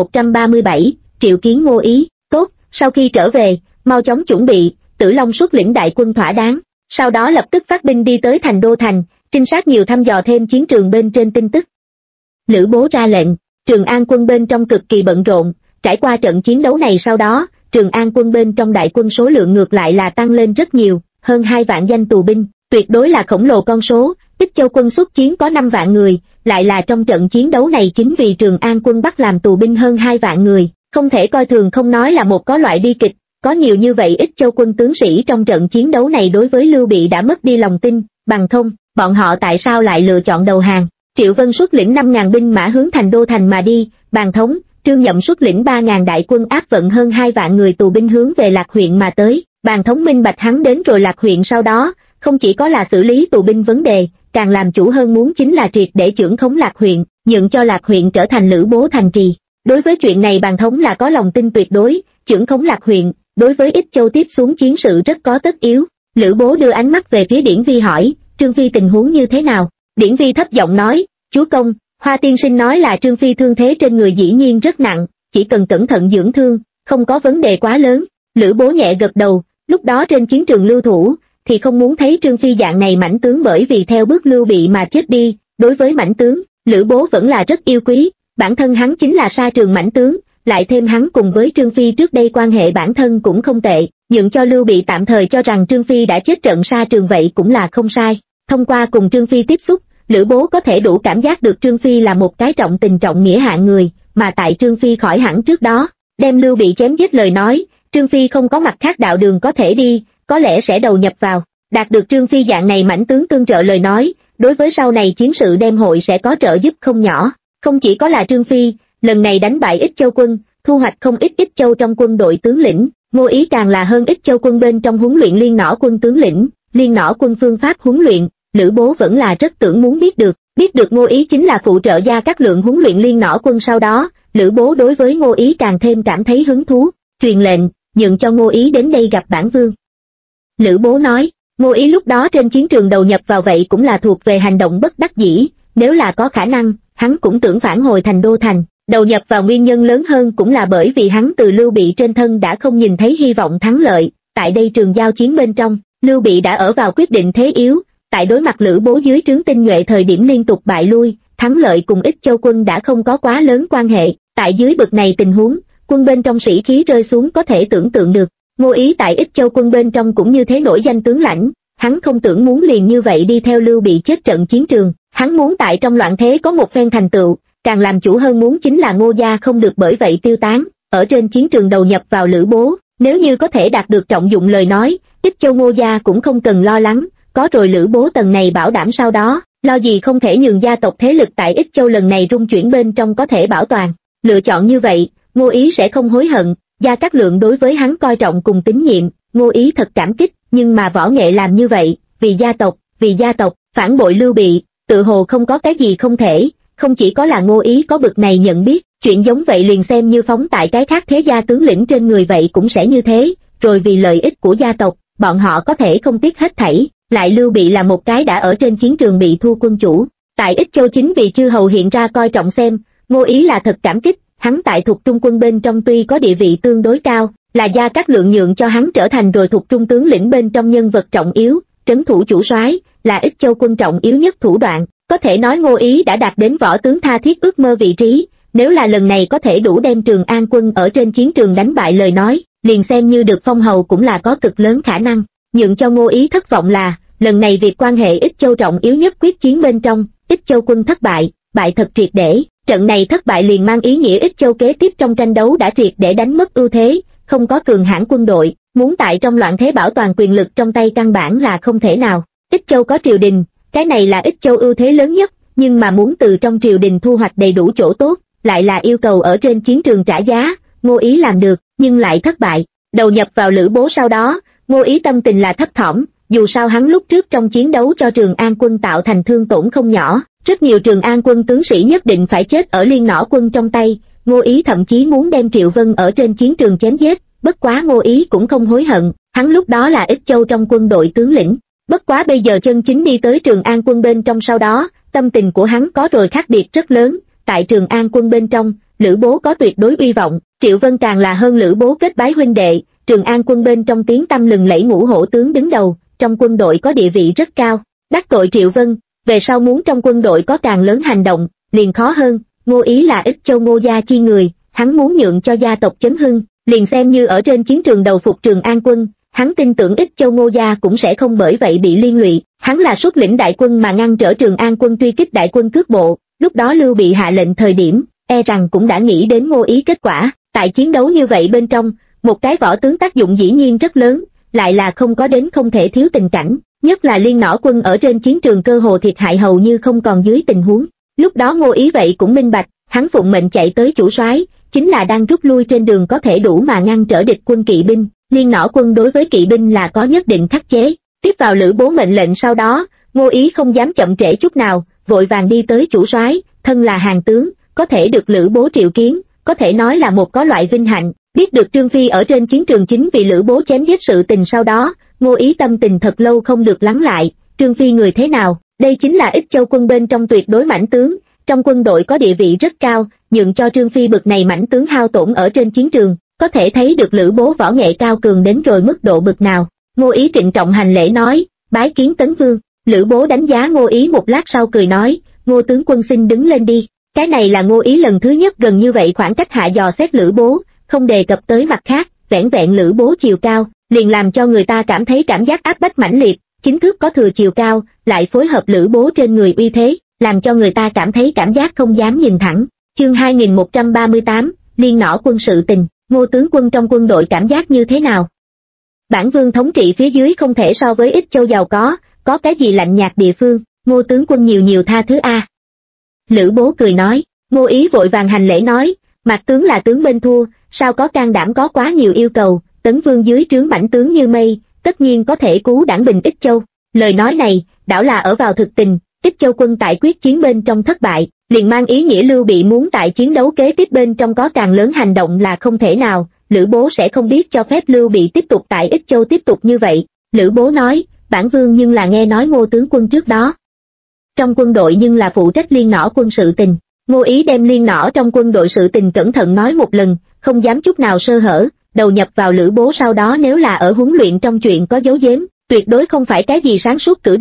2137, triệu kiến Ngô Ý. Tốt, sau khi trở về, mau chóng chuẩn bị, Tử Long xuất lĩnh đại quân thỏa đáng, sau đó lập tức phát binh đi tới thành đô thành, trinh sát nhiều thăm dò thêm chiến trường bên trên tin tức. Lữ Bố ra lệnh, Trường An quân bên trong cực kỳ bận rộn, trải qua trận chiến đấu này sau đó, Trường An quân bên trong đại quân số lượng ngược lại là tăng lên rất nhiều, hơn 2 vạn danh tù binh, tuyệt đối là khổng lồ con số. Ích Châu quân xuất chiến có 5 vạn người, lại là trong trận chiến đấu này chính vì Trường An quân bắt làm tù binh hơn 2 vạn người, không thể coi thường, không nói là một có loại bi kịch. Có nhiều như vậy Ích Châu quân tướng sĩ trong trận chiến đấu này đối với Lưu Bị đã mất đi lòng tin, bằng không, bọn họ tại sao lại lựa chọn đầu hàng. Triệu Vân xuất lĩnh 5.000 binh mã hướng thành đô thành mà đi, Bàn Thống, Trương Nhậm xuất lĩnh 3.000 đại quân áp vận hơn 2 vạn người tù binh hướng về Lạc huyện mà tới. Bàn Thống minh bạch hắn đến rồi Lạc huyện sau đó, không chỉ có là xử lý tù binh vấn đề, càng làm chủ hơn muốn chính là triệt để chưởng khống Lạc huyện, nhượng cho Lạc huyện trở thành Lữ Bố thành trì. Đối với chuyện này Bàn Thống là có lòng tin tuyệt đối, chưởng khống Lạc huyện, đối với Ích Châu tiếp xuống chiến sự rất có tất yếu. Lữ Bố đưa ánh mắt về phía Điển Vi hỏi, Trương Phi tình huống như thế nào? Điển Vi thấp giọng nói, chúa công, Hoa tiên sinh nói là Trương Phi thương thế trên người dĩ nhiên rất nặng, chỉ cần cẩn thận dưỡng thương, không có vấn đề quá lớn. Lữ Bố nhẹ gật đầu, lúc đó trên chiến trường lưu thủ, thì không muốn thấy Trương Phi dạng này mãnh tướng bởi vì theo bước Lưu Bị mà chết đi. Đối với mãnh tướng, Lữ Bố vẫn là rất yêu quý, bản thân hắn chính là sa trường mãnh tướng, lại thêm hắn cùng với Trương Phi trước đây quan hệ bản thân cũng không tệ, nhượng cho Lưu Bị tạm thời cho rằng Trương Phi đã chết trận sa trường vậy cũng là không sai. Thông qua cùng Trương Phi tiếp xúc, Lữ Bố có thể đủ cảm giác được Trương Phi là một cái trọng tình trọng nghĩa hạng người, mà tại Trương Phi khỏi hẳn trước đó, đem Lưu Bị chém giết lời nói, Trương Phi không có mặt khác đạo đường có thể đi, có lẽ sẽ đầu nhập vào. Đạt được Trương Phi dạng này mãnh tướng tương trợ lời nói, đối với sau này chiến sự đem hội sẽ có trợ giúp không nhỏ. Không chỉ có là Trương Phi, lần này đánh bại Ích Châu quân, thu hoạch không ít Ích Châu trong quân đội tướng lĩnh, Ngô Ý càng là hơn Ích Châu quân bên trong huấn luyện liên nỏ quân tướng lĩnh, liên nỏ quân phương pháp huấn luyện, Lữ Bố vẫn là rất tưởng muốn biết được Ngô Ý chính là phụ trợ Gia Cát Lượng huấn luyện liên nỏ quân. Sau đó, Lữ Bố đối với Ngô Ý càng thêm cảm thấy hứng thú, truyền lệnh, nhượng cho Ngô Ý đến đây gặp bản vương. Lữ Bố nói, Ngô Ý lúc đó trên chiến trường đầu nhập vào vậy cũng là thuộc về hành động bất đắc dĩ, nếu là có khả năng, hắn cũng tưởng phản hồi thành đô thành. Đầu nhập vào nguyên nhân lớn hơn cũng là bởi vì hắn từ Lưu Bị trên thân đã không nhìn thấy hy vọng thắng lợi, tại đây trường giao chiến bên trong, Lưu Bị đã ở vào quyết định thế yếu, tại đối mặt Lữ Bố dưới trướng tinh nhuệ thời điểm liên tục bại lui, thắng lợi cùng Ích Châu quân đã không có quá lớn quan hệ, tại dưới bực này tình huống, quân bên trong sĩ khí rơi xuống có thể tưởng tượng được. Ngô Ý tại Ích Châu quân bên trong cũng như thế nổi danh tướng lãnh, hắn không tưởng muốn liền như vậy đi theo Lưu Bị chết trận chiến trường, hắn muốn tại trong loạn thế có một phen thành tựu, càng làm chủ hơn muốn chính là Ngô gia không được bởi vậy tiêu tán, ở trên chiến trường đầu nhập vào Lữ Bố, nếu như có thể đạt được trọng dụng lời nói, Ích Châu Ngô gia cũng không cần lo lắng, có rồi Lữ Bố tầng này bảo đảm sau đó, lo gì không thể nhường gia tộc thế lực tại Ích Châu lần này rung chuyển bên trong có thể bảo toàn. Lựa chọn như vậy, Ngô Ý sẽ không hối hận. Gia Cát Lượng đối với hắn coi trọng cùng tín nhiệm, Ngô Ý thật cảm kích, nhưng mà Võ Nghệ làm như vậy, vì gia tộc, phản bội Lưu Bị, tự hồ không có cái gì không thể, không chỉ có là Ngô Ý có bực này nhận biết, chuyện giống vậy liền xem như phóng tại cái khác thế gia tướng lĩnh trên người vậy cũng sẽ như thế, rồi vì lợi ích của gia tộc, bọn họ có thể không tiếc hết thảy, lại Lưu Bị là một cái đã ở trên chiến trường bị thua quân chủ, tại Ích Châu chính vì chư hầu hiện ra coi trọng xem, Ngô Ý là thật cảm kích. Hắn tại Thục Trung quân bên trong tuy có địa vị tương đối cao, là Gia Cát Lượng nhượng cho hắn trở thành rồi Thục Trung tướng lĩnh bên trong nhân vật trọng yếu, trấn thủ chủ soái, là Ích Châu quân trọng yếu nhất thủ đoạn, có thể nói Ngô Ý đã đạt đến võ tướng tha thiết ước mơ vị trí, nếu là lần này có thể đủ đem Trường An quân ở trên chiến trường đánh bại lời nói, liền xem như được phong hầu cũng là có cực lớn khả năng. Nhượng cho Ngô Ý thất vọng là, lần này việc quan hệ Ích Châu trọng yếu nhất quyết chiến bên trong, Ích Châu quân thất bại, bại thật triệt để. Trận này thất bại liền mang ý nghĩa Ích Châu kế tiếp trong tranh đấu đã triệt để đánh mất ưu thế, không có cường hãn quân đội, muốn tại trong loạn thế bảo toàn quyền lực trong tay căn bản là không thể nào. Ích Châu có triều đình, cái này là Ích Châu ưu thế lớn nhất, nhưng mà muốn từ trong triều đình thu hoạch đầy đủ chỗ tốt, lại là yêu cầu ở trên chiến trường trả giá, Ngô Ý làm được, nhưng lại thất bại. Đầu nhập vào Lữ Bố sau đó, Ngô Ý tâm tình là thấp thỏm, dù sao hắn lúc trước trong chiến đấu cho Trường An quân tạo thành thương tổn không nhỏ. Rất nhiều Trường An quân tướng sĩ nhất định phải chết ở Liên Nỏ quân trong tay, Ngô Ý thậm chí muốn đem Triệu Vân ở trên chiến trường chém giết, bất quá Ngô Ý cũng không hối hận, hắn lúc đó là Ích Châu trong quân đội tướng lĩnh, bất quá bây giờ chân chính đi tới Trường An quân bên trong sau đó, tâm tình của hắn có rồi khác biệt rất lớn, tại Trường An quân bên trong, Lữ Bố có tuyệt đối uy vọng, Triệu Vân càng là hơn Lữ Bố kết bái huynh đệ, Trường An quân bên trong tiếng tăm lừng lẫy ngũ hổ tướng đứng đầu, trong quân đội có địa vị rất cao, đắc tội Triệu Vân. Về sau muốn trong quân đội có càng lớn hành động, liền khó hơn, Ngô Ý là Ích Châu Ngô gia chi người, hắn muốn nhượng cho gia tộc chấn hưng, liền xem như ở trên chiến trường đầu phục Trường An quân, hắn tin tưởng Ích Châu Ngô gia cũng sẽ không bởi vậy bị liên lụy, hắn là xuất lĩnh đại quân mà ngăn trở Trường An quân truy kích đại quân cước bộ, lúc đó Lưu Bị hạ lệnh thời điểm, e rằng cũng đã nghĩ đến Ngô Ý kết quả, tại chiến đấu như vậy bên trong, một cái võ tướng tác dụng dĩ nhiên rất lớn, lại là không có đến không thể thiếu tình cảnh. Nhất là Liên Nỏ quân ở trên chiến trường cơ hồ thiệt hại hầu như không còn dưới tình huống. Lúc đó Ngô Ý vậy cũng minh bạch, hắn phụng mệnh chạy tới chủ soái, chính là đang rút lui trên đường có thể đủ mà ngăn trở địch quân kỵ binh. Liên Nỏ quân đối với kỵ binh là có nhất định khắc chế. Tiếp vào Lữ Bố mệnh lệnh sau đó, Ngô Ý không dám chậm trễ chút nào, vội vàng đi tới chủ soái, thân là hàng tướng, có thể được Lữ Bố triệu kiến, có thể nói là một có loại vinh hạnh. Biết được Trương Phi ở trên chiến trường chính vì Lữ Bố chém giết sự tình sau đó, Ngô Ý tâm tình thật lâu không được lắng lại, Trương Phi người thế nào, đây chính là Ích Châu quân bên trong tuyệt đối mãnh tướng, trong quân đội có địa vị rất cao, nhượng cho Trương Phi bực này mãnh tướng hao tổn ở trên chiến trường, có thể thấy được Lữ Bố võ nghệ cao cường đến rồi mức độ bực nào. Ngô Ý trịnh trọng hành lễ nói, bái kiến Tấn Vương. Lữ Bố đánh giá Ngô Ý một lát sau cười nói, Ngô tướng quân xin đứng lên đi. Cái này là Ngô Ý lần thứ nhất gần như vậy khoảng cách hạ dò xét Lữ Bố, không đề cập tới mặt khác, vẻn vẹn Lữ Bố chiều cao, liền làm cho người ta cảm thấy cảm giác áp bách mãnh liệt, chính thức có thừa chiều cao, lại phối hợp Lữ Bố trên người uy thế, làm cho người ta cảm thấy cảm giác không dám nhìn thẳng. Chương 2138, Liên Nỏ quân sự tình, Ngô tướng quân trong quân đội cảm giác như thế nào? Bản vương thống trị phía dưới không thể so với Ích Châu giàu có cái gì lạnh nhạt địa phương, Ngô tướng quân nhiều nhiều tha thứ a. Lữ Bố cười nói, Ngô Ý vội vàng hành lễ nói, mặt tướng là tướng bên thua, sao có can đảm có quá nhiều yêu cầu, Tấn Vương dưới trướng mãnh tướng như mây, tất nhiên có thể cứu đảng bình Ích Châu. Lời nói này, đảo là ở vào thực tình, Ích Châu quân tại quyết chiến bên trong thất bại, liền mang ý nghĩa Lưu Bị muốn tại chiến đấu kế tiếp bên trong có càng lớn hành động là không thể nào, Lữ Bố sẽ không biết cho phép Lưu Bị tiếp tục tại Ích Châu tiếp tục như vậy. Lữ Bố nói, bản vương nhưng là nghe nói Ngô tướng quân trước đó trong quân đội nhưng là phụ trách Liên Nỏ quân sự tình. Ngô Ý đem Liên Nỏ trong quân đội sự tình cẩn thận nói một lần, không dám chút nào sơ hở, đầu nhập vào Lữ Bố sau đó nếu là ở huấn luyện trong chuyện có giấu giếm, tuyệt đối không phải cái gì sáng suốt cử động,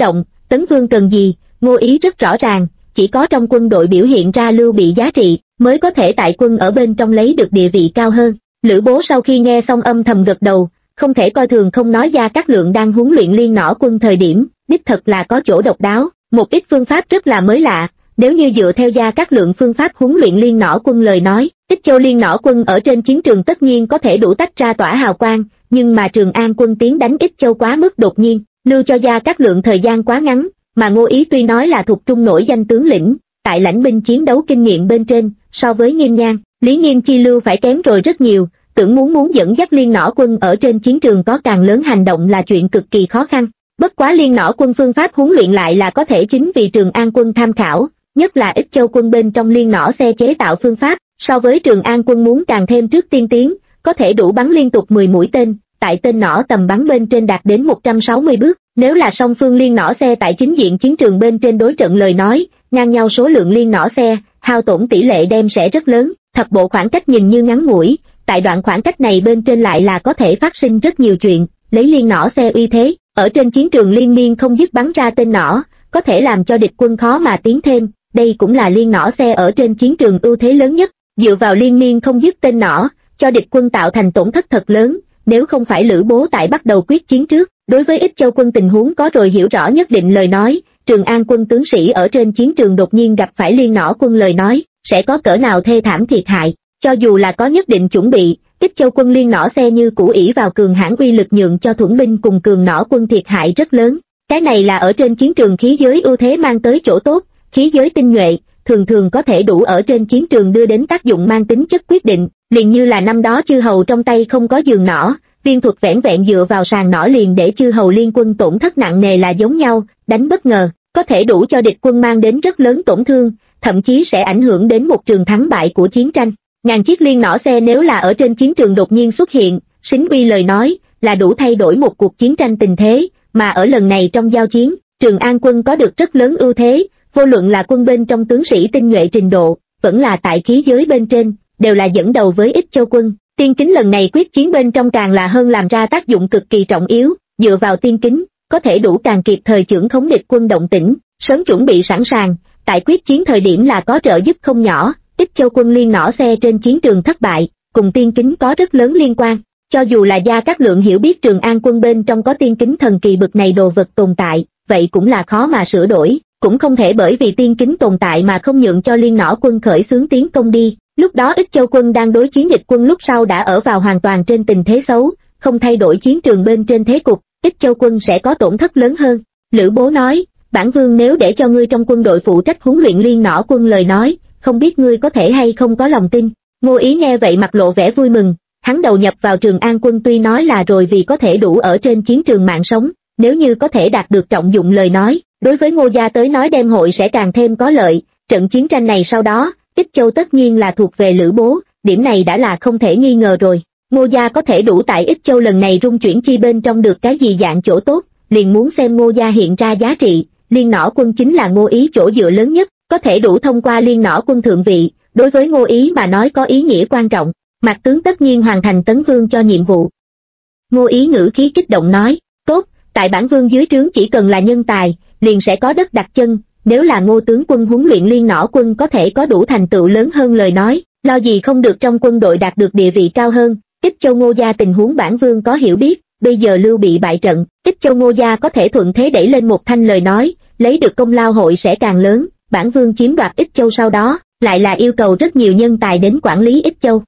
Tấn Vương cần gì, Ngô Ý rất rõ ràng, chỉ có trong quân đội biểu hiện ra Lưu Bị giá trị, mới có thể tại quân ở bên trong lấy được địa vị cao hơn. Lữ Bố sau khi nghe xong âm thầm gật đầu, không thể coi thường không nói Gia Cát Lượng đang huấn luyện Liên Nỏ quân thời điểm, đích thật là có chỗ độc đáo, một ít phương pháp rất là mới lạ. Nếu như dựa theo Gia Cát Lượng phương pháp huấn luyện Liên Nỏ quân lời nói, Ích Châu Liên Nỏ quân ở trên chiến trường tất nhiên có thể đủ tách ra tỏa hào quang, nhưng mà Trường An quân tiến đánh Ích Châu quá mức đột nhiên, lưu cho Gia Cát Lượng thời gian quá ngắn, mà Ngô Ý tuy nói là thuộc trung nổi danh tướng lĩnh, tại lãnh binh chiến đấu kinh nghiệm bên trên, so với Nghiêm Nhan, Lý Nghiêm Chi Lưu phải kém rồi rất nhiều, tưởng muốn dẫn dắt Liên Nỏ quân ở trên chiến trường có càng lớn hành động là chuyện cực kỳ khó khăn. Bất quá Liên Nỏ quân phương pháp huấn luyện lại là có thể chính vì Trường An quân tham khảo, nhất là Ích Châu quân bên trong Liên Nỏ xe chế tạo phương pháp, so với Trường An quân muốn càng thêm trước tiên tiến, có thể đủ bắn liên tục 10 mũi tên, tại tên nỏ tầm bắn bên trên đạt đến 160 bước, nếu là song phương Liên Nỏ xe tại chính diện chiến trường bên trên đối trận lời nói, ngang nhau số lượng Liên Nỏ xe, hao tổn tỷ lệ đem sẽ rất lớn, thập bộ khoảng cách nhìn như ngắn ngủi, tại đoạn khoảng cách này bên trên lại là có thể phát sinh rất nhiều chuyện, lấy Liên Nỏ xe uy thế, ở trên chiến trường liên miên không dứt bắn ra tên nỏ, có thể làm cho địch quân khó mà tiến thêm, đây cũng là Liên Nỏ xe ở trên chiến trường ưu thế lớn nhất, dựa vào liên miên không dứt tên nỏ, cho địch quân tạo thành tổn thất thật lớn, nếu không phải Lữ Bố tại bắt đầu quyết chiến trước, đối với Ích Châu quân tình huống có rồi hiểu rõ nhất định lời nói, Trường An quân tướng sĩ ở trên chiến trường đột nhiên gặp phải Liên Nỏ quân lời nói, sẽ có cỡ nào thê thảm thiệt hại, cho dù là có nhất định chuẩn bị, Ích Châu quân Liên Nỏ xe như cũ ỷ vào cường hãn uy lực nhượng cho Thuẫn binh cùng cường nỏ quân thiệt hại rất lớn, cái này là ở trên chiến trường khí giới ưu thế mang tới chỗ tốt, khí giới tinh nhuệ, thường có thể đủ ở trên chiến trường đưa đến tác dụng mang tính chất quyết định, liền như là năm đó chư hầu trong tay không có giường nỏ, viên thuật vẻn vẹn dựa vào sàn nỏ liền để chư hầu liên quân tổn thất nặng nề là giống nhau, đánh bất ngờ, có thể đủ cho địch quân mang đến rất lớn tổn thương, thậm chí sẽ ảnh hưởng đến một trường thắng bại của chiến tranh. Ngàn chiếc Liên Nỏ xe nếu là ở trên chiến trường đột nhiên xuất hiện, xính uy lời nói, là đủ thay đổi một cuộc chiến tranh tình thế, mà ở lần này trong giao chiến, Trường An quân có được rất lớn ưu thế, vô luận là quân bên trong tướng sĩ tinh nhuệ trình độ, vẫn là tại khí giới bên trên, đều là dẫn đầu với Ích Châu quân. Tiên kính lần này quyết chiến bên trong càng là hơn làm ra tác dụng cực kỳ trọng yếu, dựa vào tiên kính, có thể đủ càng kịp thời chưởng khống địch quân động tĩnh, sớm chuẩn bị sẵn sàng, tại quyết chiến thời điểm là có trợ giúp không nhỏ. Ích Châu quân Liên Nỏ xe trên chiến trường thất bại, cùng tiên kính có rất lớn liên quan, cho dù là Gia Cát Lượng hiểu biết Trường An quân bên trong có tiên kính thần kỳ bực này đồ vật tồn tại, vậy cũng là khó mà sửa đổi, cũng không thể bởi vì tiên kính tồn tại mà không nhượng cho Liên Nỏ quân khởi xướng tiến công đi. Lúc đó Ích Châu quân đang đối chiến địch quân lúc sau đã ở vào hoàn toàn trên tình thế xấu, không thay đổi chiến trường bên trên thế cục, Ích Châu quân sẽ có tổn thất lớn hơn. Lữ Bố nói, bản vương nếu để cho ngươi trong quân đội phụ trách huấn luyện Liên Nỏ quân lời nói, không biết ngươi có thể hay không có lòng tin. Ngô Ý nghe vậy mặt lộ vẻ vui mừng, hắn đầu nhập vào Trường An quân tuy nói là rồi vì có thể đủ ở trên chiến trường mạng sống, nếu như có thể đạt được trọng dụng lời nói, đối với Ngô gia tới nói đem hội sẽ càng thêm có lợi, trận chiến tranh này sau đó, Ích Châu tất nhiên là thuộc về Lữ Bố, điểm này đã là không thể nghi ngờ rồi. Ngô gia có thể đủ tại Ích Châu lần này rung chuyển chi bên trong được cái gì dạng chỗ tốt, liền muốn xem Ngô gia hiện ra giá trị, Liên Nỏ quân chính là Ngô Ý chỗ dựa lớn nhất, có thể đủ thông qua Liên Nỏ quân thượng vị, đối với Ngô Ý mà nói có ý nghĩa quan trọng, Mạc tướng tất nhiên hoàn thành Tấn Vương cho nhiệm vụ. Ngô Ý ngữ khí kích động nói, tốt, tại bản vương dưới trướng chỉ cần là nhân tài, liền sẽ có đất đặt chân, nếu là Ngô tướng quân huấn luyện Liên Nỏ quân có thể có đủ thành tựu lớn hơn lời nói, lo gì không được trong quân đội đạt được địa vị cao hơn. Ích Châu Ngô gia tình huống bản vương có hiểu biết, bây giờ Lưu Bị bại trận, Ích Châu Ngô gia có thể thuận thế đẩy lên một thanh lời nói, lấy được công lao hội sẽ càng lớn, bản vương chiếm đoạt Ích Châu sau đó, lại là yêu cầu rất nhiều nhân tài đến quản lý Ích Châu.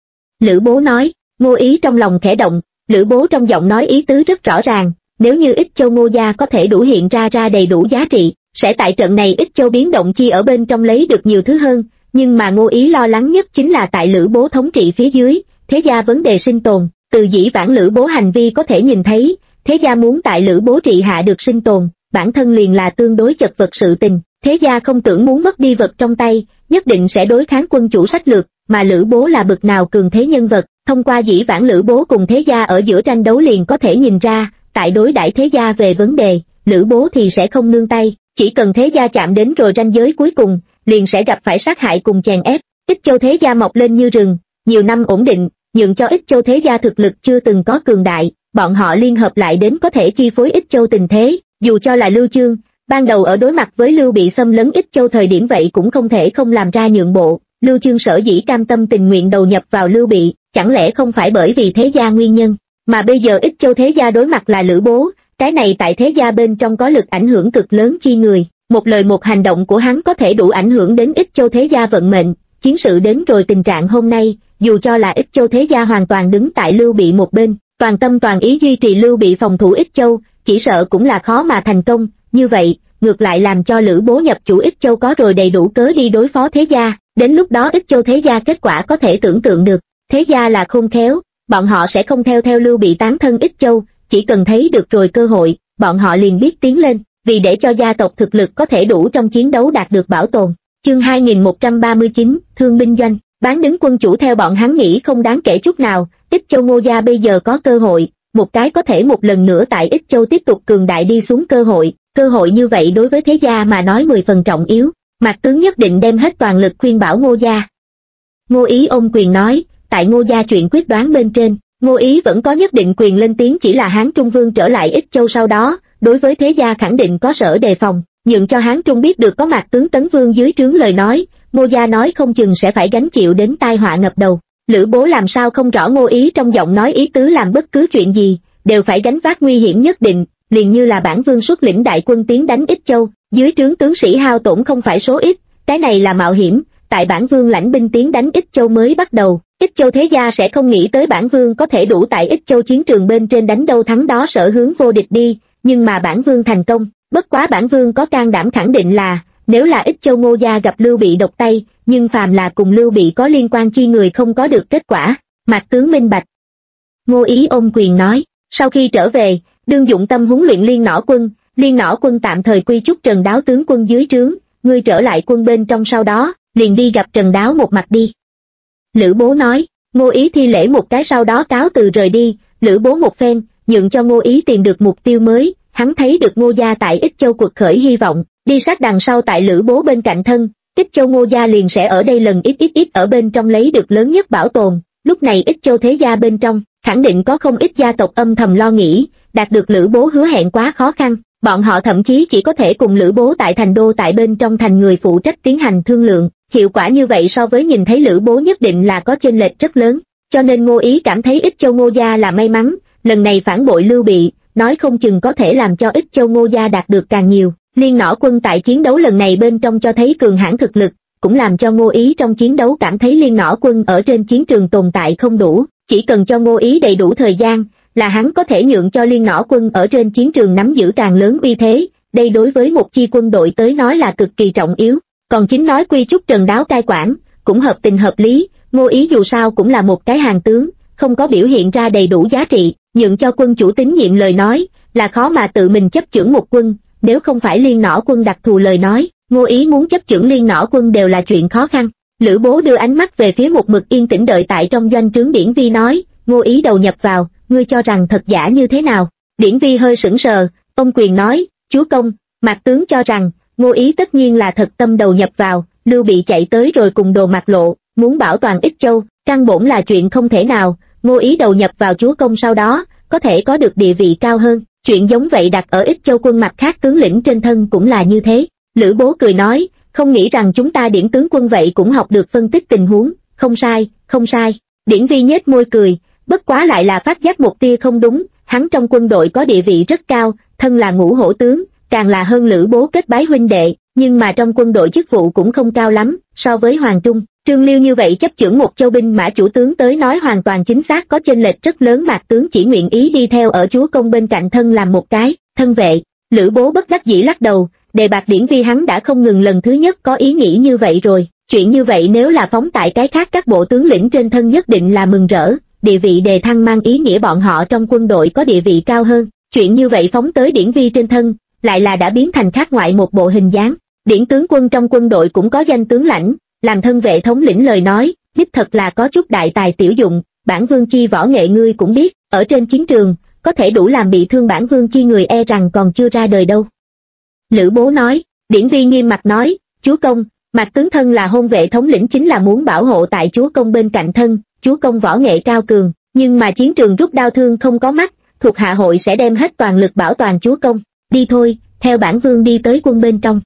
Lữ Bố nói, Ngô Ý trong lòng khẽ động, Lữ Bố trong giọng nói ý tứ rất rõ ràng, nếu như Ích Châu Ngô gia có thể đủ hiện ra đầy đủ giá trị, sẽ tại trận này Ích Châu biến động chi ở bên trong lấy được nhiều thứ hơn, nhưng mà Ngô Ý lo lắng nhất chính là tại Lữ Bố thống trị phía dưới, thế gia vấn đề sinh tồn, từ dĩ vãng Lữ Bố hành vi có thể nhìn thấy, thế gia muốn tại Lữ Bố trị hạ được sinh tồn, bản thân liền là tương đối chật vật sự tình, thế gia không tưởng muốn mất đi vật trong tay, nhất định sẽ đối kháng quân chủ sách lược, mà Lữ Bố là bực nào cường thế nhân vật, thông qua dĩ vãng Lữ Bố cùng thế gia ở giữa tranh đấu liền có thể nhìn ra, tại đối đãi thế gia về vấn đề, Lữ Bố thì sẽ không nương tay, chỉ cần thế gia chạm đến rồi ranh giới cuối cùng, liền sẽ gặp phải sát hại cùng chèn ép. Ích Châu thế gia mọc lên như rừng, nhiều năm ổn định, nhượng cho Ích Châu thế gia thực lực chưa từng có cường đại, bọn họ liên hợp lại đến có thể chi phối Ích Châu tình thế, dù cho là Lưu Chương, ban đầu ở đối mặt với Lưu Bị xâm lấn Ích Châu thời điểm vậy cũng không thể không làm ra nhượng bộ. Lưu Chương sở dĩ cam tâm tình nguyện đầu nhập vào Lưu Bị, chẳng lẽ không phải bởi vì thế gia nguyên nhân, mà bây giờ Ích Châu thế gia đối mặt là Lữ Bố, cái này tại thế gia bên trong có lực ảnh hưởng cực lớn chi người, một lời một hành động của hắn có thể đủ ảnh hưởng đến Ích Châu thế gia vận mệnh. Chiến sự đến rồi tình trạng hôm nay, dù cho là Ích Châu thế gia hoàn toàn đứng tại Lưu Bị một bên, toàn tâm toàn ý duy trì Lưu Bị phòng thủ Ích Châu, chỉ sợ cũng là khó mà thành công. Như vậy, ngược lại làm cho Lữ Bố nhập chủ Ích Châu có rồi đầy đủ cớ đi đối phó thế gia, đến lúc đó Ích Châu thế gia kết quả có thể tưởng tượng được. Thế gia là khôn khéo, bọn họ sẽ không theo Lưu Bị tán thân Ích Châu, chỉ cần thấy được rồi cơ hội, bọn họ liền biết tiến lên, vì để cho gia tộc thực lực có thể đủ trong chiến đấu đạt được bảo tồn. Chương 2139, Thương binh doanh, bán đứng quân chủ theo bọn hắn nghĩ không đáng kể chút nào, Ích Châu Ngô gia bây giờ có cơ hội, một cái có thể một lần nữa tại Ích Châu tiếp tục cường đại đi xuống cơ hội như vậy đối với thế gia mà nói 10 phần trọng yếu, Mạc tướng nhất định đem hết toàn lực khuyên bảo Ngô gia. Ngô Ý ôm quyền nói, tại Ngô gia chuyện quyết đoán bên trên, Ngô Ý vẫn có nhất định quyền lên tiếng, chỉ là Hán Trung Vương trở lại Ích Châu sau đó, đối với thế gia khẳng định có sở đề phòng, nhượng cho Hán Trung biết được có Mạc tướng Tấn Vương dưới trướng lời nói, Ngô gia nói không chừng sẽ phải gánh chịu đến tai họa ngập đầu. Lữ Bố làm sao không rõ Ngô Ý trong giọng nói ý tứ, làm bất cứ chuyện gì đều phải gánh vác nguy hiểm nhất định, liền như là bản vương xuất lĩnh đại quân tiến đánh Ích Châu, dưới trướng tướng sĩ hao tổn không phải số ít, cái này là mạo hiểm, tại bản vương lãnh binh tiến đánh Ích Châu mới bắt đầu, Ích Châu thế gia sẽ không nghĩ tới bản vương có thể đủ tại Ích Châu chiến trường bên trên đánh đâu thắng đó sở hướng vô địch đi, nhưng mà bản vương thành công, bất quá bản vương có can đảm khẳng định là, nếu là Ích Châu Ngô gia gặp Lưu Bị độc tay, nhưng phàm là cùng Lưu Bị có liên quan chi người không có được kết quả. Mạc tướng minh bạch. Ngô Ý ôm quyền nói, sau khi trở về, đương dụng tâm huấn luyện Liên Nỏ quân tạm thời quy chúc Trần Đáo tướng quân dưới trướng, ngươi trở lại quân bên trong sau đó, liền đi gặp Trần Đáo một mặt đi. Lữ Bố nói, Ngô Ý thi lễ một cái sau đó cáo từ rời đi. Lữ Bố một phen, nhượng cho Ngô Ý tìm được mục tiêu mới, hắn thấy được Ngô gia tại Ích Châu quật khởi hy vọng, đi sát đằng sau tại Lữ Bố bên cạnh thân, Ích Châu Ngô gia liền sẽ ở đây lần ít ở bên trong lấy được lớn nhất bảo tồn. Lúc này Ích Châu thế gia bên trong, khẳng định có không ít gia tộc âm thầm lo nghĩ, đạt được Lữ Bố hứa hẹn quá khó khăn, bọn họ thậm chí chỉ có thể cùng Lữ Bố tại thành đô tại bên trong thành người phụ trách tiến hành thương lượng, hiệu quả như vậy so với nhìn thấy Lữ Bố nhất định là có chênh lệch rất lớn, cho nên Ngô Ý cảm thấy Ích Châu Ngô gia là may mắn, lần này phản bội Lưu Bị, nói không chừng có thể làm cho Ích Châu Ngô gia đạt được càng nhiều. Liên Nỏ quân tại chiến đấu lần này bên trong cho thấy cường hãn thực lực, cũng làm cho Ngô Ý trong chiến đấu cảm thấy Liên Nỏ quân ở trên chiến trường tồn tại không đủ, chỉ cần cho Ngô Ý đầy đủ thời gian, là hắn có thể nhượng cho Liên Nỏ quân ở trên chiến trường nắm giữ càng lớn uy thế, đây đối với một chi quân đội tới nói là cực kỳ trọng yếu. Còn chính nói quy chúc Trần Đáo cai quản, cũng hợp tình hợp lý, Ngô Ý dù sao cũng là một cái hàng tướng, không có biểu hiện ra đầy đủ giá trị, nhượng cho quân chủ tín nhiệm lời nói, là khó mà tự mình chấp chưởng một quân, nếu không phải Liên Nỏ quân đặc thù lời nói, Ngô Ý muốn chấp chưởng Liên Nỏ quân đều là chuyện khó khăn. Lữ Bố đưa ánh mắt về phía một mực yên tĩnh đợi tại trong doanh trướng Điển Vi nói, Ngô Ý đầu nhập vào, ngươi cho rằng thật giả như thế nào? Điển Vi hơi sững sờ, ông quyền nói, chúa công, Mạc tướng cho rằng, Ngô Ý tất nhiên là thật tâm đầu nhập vào, Lưu Bị chạy tới rồi cùng Đồ Mạc Lộ, muốn bảo toàn Ích Châu, căn bổn là chuyện không thể nào, Ngô Ý đầu nhập vào chúa công sau đó, có thể có được địa vị cao hơn, chuyện giống vậy đặt ở Ích Châu quân mặt khác tướng lĩnh trên thân cũng là như thế. Lữ Bố cười nói, không nghĩ rằng chúng ta Điển tướng quân vậy cũng học được phân tích tình huống, không sai. Điển Vi nhếch môi cười, bất quá lại là phát giác một tia không đúng, hắn trong quân đội có địa vị rất cao, thân là ngũ hổ tướng, càng là hơn Lữ Bố kết bái huynh đệ, nhưng mà trong quân đội chức vụ cũng không cao lắm, so với Hoàng Trung, Trương Liêu như vậy chấp chưởng một châu binh mã chủ tướng tới nói hoàn toàn chính xác có chênh lệch rất lớn. Mạc tướng chỉ nguyện ý đi theo ở chúa công bên cạnh thân làm một cái thân vệ. Lữ Bố bất đắc dĩ lắc đầu, đề bạt Điển Vi hắn đã không ngừng lần thứ nhất có ý nghĩ như vậy rồi, chuyện như vậy nếu là phóng tại cái khác các bộ tướng lĩnh trên thân nhất định là mừng rỡ, địa vị đề thăng mang ý nghĩa bọn họ trong quân đội có địa vị cao hơn, chuyện như vậy phóng tới Điển Vi trên thân, lại là đã biến thành khác ngoại một bộ hình dáng. Điển tướng quân trong quân đội cũng có danh tướng lãnh, làm thân vệ thống lĩnh lời nói, đích thật là có chút đại tài tiểu dụng, bản vương chi võ nghệ ngươi cũng biết, ở trên chiến trường, có thể đủ làm bị thương bản vương chi người e rằng còn chưa ra đời đâu. Lữ Bố nói, Điển Vi nghiêm mặt nói, chúa công, Mạc tướng thân là hôn vệ thống lĩnh chính là muốn bảo hộ tại chúa công bên cạnh thân, chúa công võ nghệ cao cường, nhưng mà chiến trường rút đau thương không có mắt, thuộc hạ hội sẽ đem hết toàn lực bảo toàn chúa công. Đi thôi, theo bản vương đi tới quân bên trong.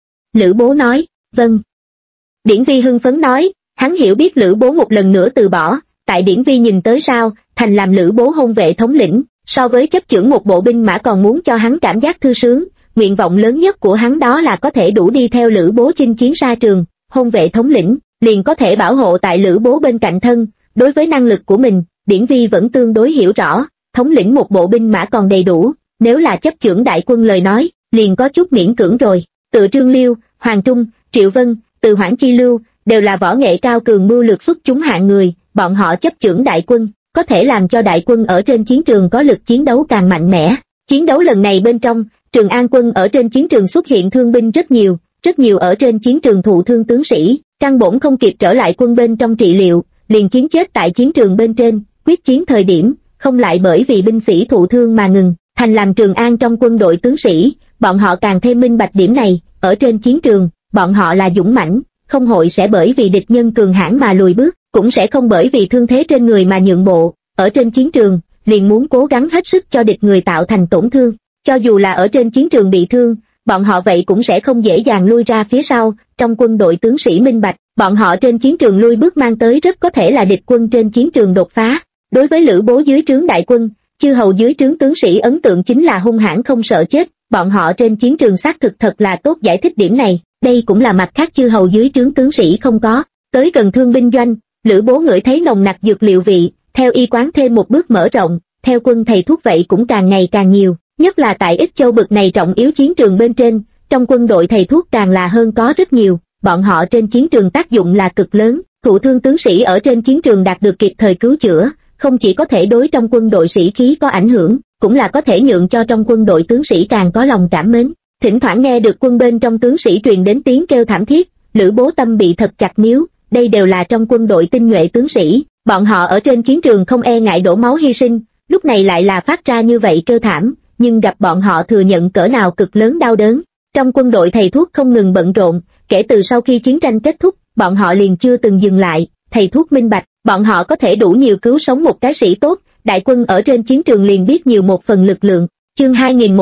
Lữ Bố nói, vâng. Điển Vi hưng phấn nói, hắn hiểu biết Lữ Bố một lần nữa từ bỏ, tại Điển Vi nhìn tới sao, thành làm Lữ Bố hôn vệ thống lĩnh, so với chấp chưởng một bộ binh mã còn muốn cho hắn cảm giác thư sướng, nguyện vọng lớn nhất của hắn đó là có thể đủ đi theo Lữ Bố chinh chiến xa trường, hôn vệ thống lĩnh, liền có thể bảo hộ tại Lữ Bố bên cạnh thân. Đối với năng lực của mình, Điển Vi vẫn tương đối hiểu rõ, thống lĩnh một bộ binh mã còn đầy đủ, nếu là chấp chưởng đại quân lời nói, liền có chút miễn cưỡng rồi. Tự Trương Liêu, Hoàng Trung, Triệu Vân, Từ Hoảng Chi Lưu, đều là võ nghệ cao cường mưu lược xuất chúng hạng người, bọn họ chấp chưởng đại quân, có thể làm cho đại quân ở trên chiến trường có lực chiến đấu càng mạnh mẽ. Chiến đấu lần này bên trong, Trường An quân ở trên chiến trường xuất hiện thương binh rất nhiều ở trên chiến trường thụ thương tướng sĩ, căn bổn không kịp trở lại quân bên trong trị liệu, liền chiến chết tại chiến trường bên trên, quyết chiến thời điểm, không lại bởi vì binh sĩ thụ thương mà ngừng, thành làm Trường An trong quân đội tướng sĩ, bọn họ càng thêm minh bạch điểm này, ở trên chiến trường, bọn họ là dũng mãnh, không hội sẽ bởi vì địch nhân cường hãn mà lùi bước, cũng sẽ không bởi vì thương thế trên người mà nhượng bộ, ở trên chiến trường, liền muốn cố gắng hết sức cho địch người tạo thành tổn thương, cho dù là ở trên chiến trường bị thương, bọn họ vậy cũng sẽ không dễ dàng lui ra phía sau. Trong quân đội tướng sĩ minh bạch, bọn họ trên chiến trường lui bước mang tới rất có thể là địch quân trên chiến trường đột phá. Đối với Lữ Bố dưới trướng đại quân, chư hầu dưới trướng tướng sĩ ấn tượng chính là hung hãn không sợ chết, bọn họ trên chiến trường xác thực thật là tốt giải thích điểm này, đây cũng là mặt khác chư hầu dưới trướng tướng sĩ không có. Tới gần thương binh doanh, Lữ Bố ngửi thấy nồng nặc dược liệu vị, theo y quán thêm một bước mở rộng, theo quân thầy thuốc vậy cũng càng ngày càng nhiều, nhất là tại Ích Châu bực này trọng yếu chiến trường bên trên, trong quân đội thầy thuốc càng là hơn có rất nhiều, bọn họ trên chiến trường tác dụng là cực lớn, thụ thương tướng sĩ ở trên chiến trường đạt được kịp thời cứu chữa, không chỉ có thể đối trong quân đội sĩ khí có ảnh hưởng, cũng là có thể nhượng cho trong quân đội tướng sĩ càng có lòng cảm mến. Thỉnh thoảng nghe được quân bên trong tướng sĩ truyền đến tiếng kêu thảm thiết, Lữ Bố tâm bị thật chặt níu, đây đều là trong quân đội tinh nhuệ tướng sĩ, bọn họ ở trên chiến trường không e ngại đổ máu hy sinh, lúc này lại là phát ra như vậy kêu thảm, nhưng gặp bọn họ thừa nhận cỡ nào cực lớn đau đớn. Trong quân đội thầy thuốc không ngừng bận rộn, kể từ sau khi chiến tranh kết thúc, bọn họ liền chưa từng dừng lại, thầy thuốc minh bạch, bọn họ có thể đủ nhiều cứu sống một cái sĩ tốt, đại quân ở trên chiến trường liền biết nhiều một phần lực lượng. Chương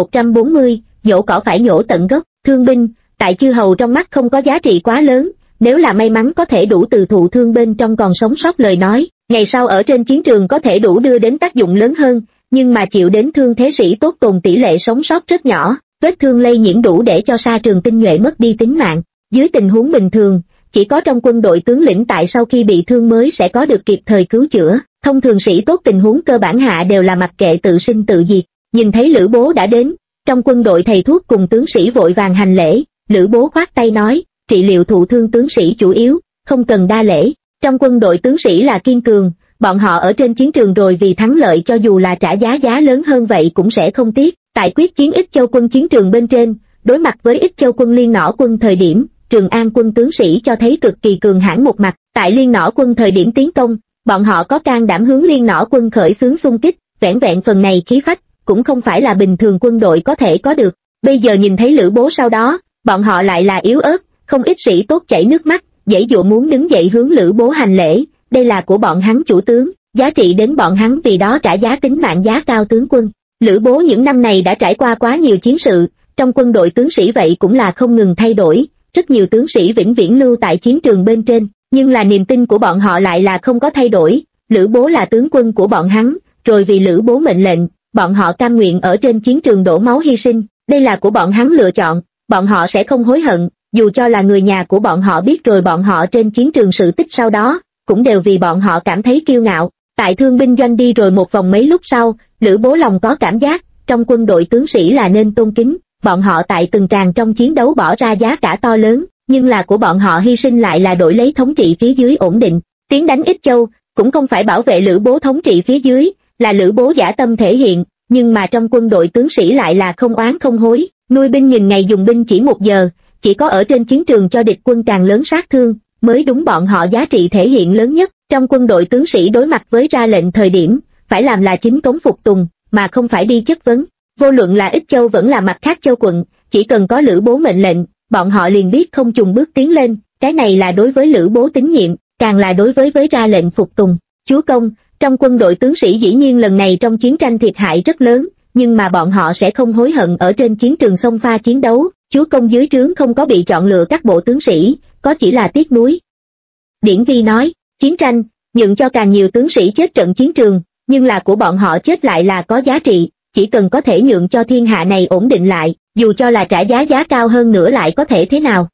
2140, nhổ cỏ phải nhổ tận gốc, thương binh, tại chư hầu trong mắt không có giá trị quá lớn, nếu là may mắn có thể đủ từ thụ thương bên trong còn sống sót lời nói, ngày sau ở trên chiến trường có thể đủ đưa đến tác dụng lớn hơn, nhưng mà chịu đến thương thế sĩ tốt tồn tỷ lệ sống sót rất nhỏ, vết thương lây nhiễm đủ để cho sa trường tinh nhuệ mất đi tính mạng. Dưới tình huống bình thường, chỉ có trong quân đội tướng lĩnh tại sau khi bị thương mới sẽ có được kịp thời cứu chữa, thông thường sĩ tốt tình huống cơ bản hạ đều là mặc kệ tự sinh tự diệt. Nhìn thấy Lữ Bố đã đến, trong quân đội thầy thuốc cùng tướng sĩ vội vàng hành lễ, Lữ Bố khoát tay nói, trị liệu thụ thương tướng sĩ chủ yếu, không cần đa lễ. Trong quân đội tướng sĩ là kiên cường, bọn họ ở trên chiến trường rồi vì thắng lợi cho dù là trả giá lớn hơn vậy cũng sẽ không tiếc. Tại quyết chiến Ích Châu quân chiến trường bên trên, đối mặt với Ích Châu quân Liên Nỏ quân thời điểm, Trường An quân tướng sĩ cho thấy cực kỳ cường hãn một mặt. Tại Liên Nỏ quân thời điểm tiến công, bọn họ có can đảm hướng Liên Nỏ quân khởi xướng xung kích, vẻn vẹn phần này khí phách cũng không phải là bình thường quân đội có thể có được. Bây giờ nhìn thấy Lữ Bố sau đó, bọn họ lại là yếu ớt, không ít sĩ tốt chảy nước mắt, giãy giụa muốn đứng dậy hướng Lữ Bố hành lễ, đây là của bọn hắn chủ tướng, giá trị đến bọn hắn vì đó trả giá tính mạng giá cao tướng quân. Lữ Bố những năm này đã trải qua quá nhiều chiến sự, trong quân đội tướng sĩ vậy cũng là không ngừng thay đổi, rất nhiều tướng sĩ vĩnh viễn lưu tại chiến trường bên trên, nhưng là niềm tin của bọn họ lại là không có thay đổi, Lữ Bố là tướng quân của bọn hắn, rồi vì Lữ Bố mệnh lệnh, bọn họ cam nguyện ở trên chiến trường đổ máu hy sinh, đây là của bọn hắn lựa chọn, bọn họ sẽ không hối hận, dù cho là người nhà của bọn họ biết rồi bọn họ trên chiến trường sự tích sau đó, cũng đều vì bọn họ cảm thấy kiêu ngạo. Tại thương binh doanh đi rồi một vòng mấy lúc sau, Lữ Bố lòng có cảm giác, trong quân đội tướng sĩ là nên tôn kính, bọn họ tại từng tràng trong chiến đấu bỏ ra giá cả to lớn, nhưng là của bọn họ hy sinh lại là đổi lấy thống trị phía dưới ổn định. Tiến đánh Ích Châu, cũng không phải bảo vệ Lữ Bố thống trị phía dưới, là Lữ Bố dã tâm thể hiện, nhưng mà trong quân đội tướng sĩ lại là không oán không hối, nuôi binh nghìn ngày dùng binh chỉ 1 giờ, chỉ có ở trên chiến trường cho địch quân càng lớn sát thương, mới đúng bọn họ giá trị thể hiện lớn nhất. Trong quân đội tướng sĩ đối mặt với ra lệnh thời điểm, phải làm là chính cống phục tùng, mà không phải đi chất vấn. Vô luận là Ích Châu vẫn là mặt khác châu quận, chỉ cần có Lữ Bố mệnh lệnh, bọn họ liền biết không chùn bước tiến lên, cái này là đối với Lữ Bố tín nhiệm, càng là đối với ra lệnh phục tùng. Chúa công, trong quân đội tướng sĩ dĩ nhiên lần này trong chiến tranh thiệt hại rất lớn, nhưng mà bọn họ sẽ không hối hận ở trên chiến trường xông pha chiến đấu. Chúa công dưới trướng không có bị chọn lựa các bộ tướng sĩ, có chỉ là tiếc nuối. Điển Vi nói, chiến tranh, nhượng cho càng nhiều tướng sĩ chết trận chiến trường, nhưng là của bọn họ chết lại là có giá trị, chỉ cần có thể nhượng cho thiên hạ này ổn định lại, dù cho là trả giá cao hơn nữa lại có thể thế nào.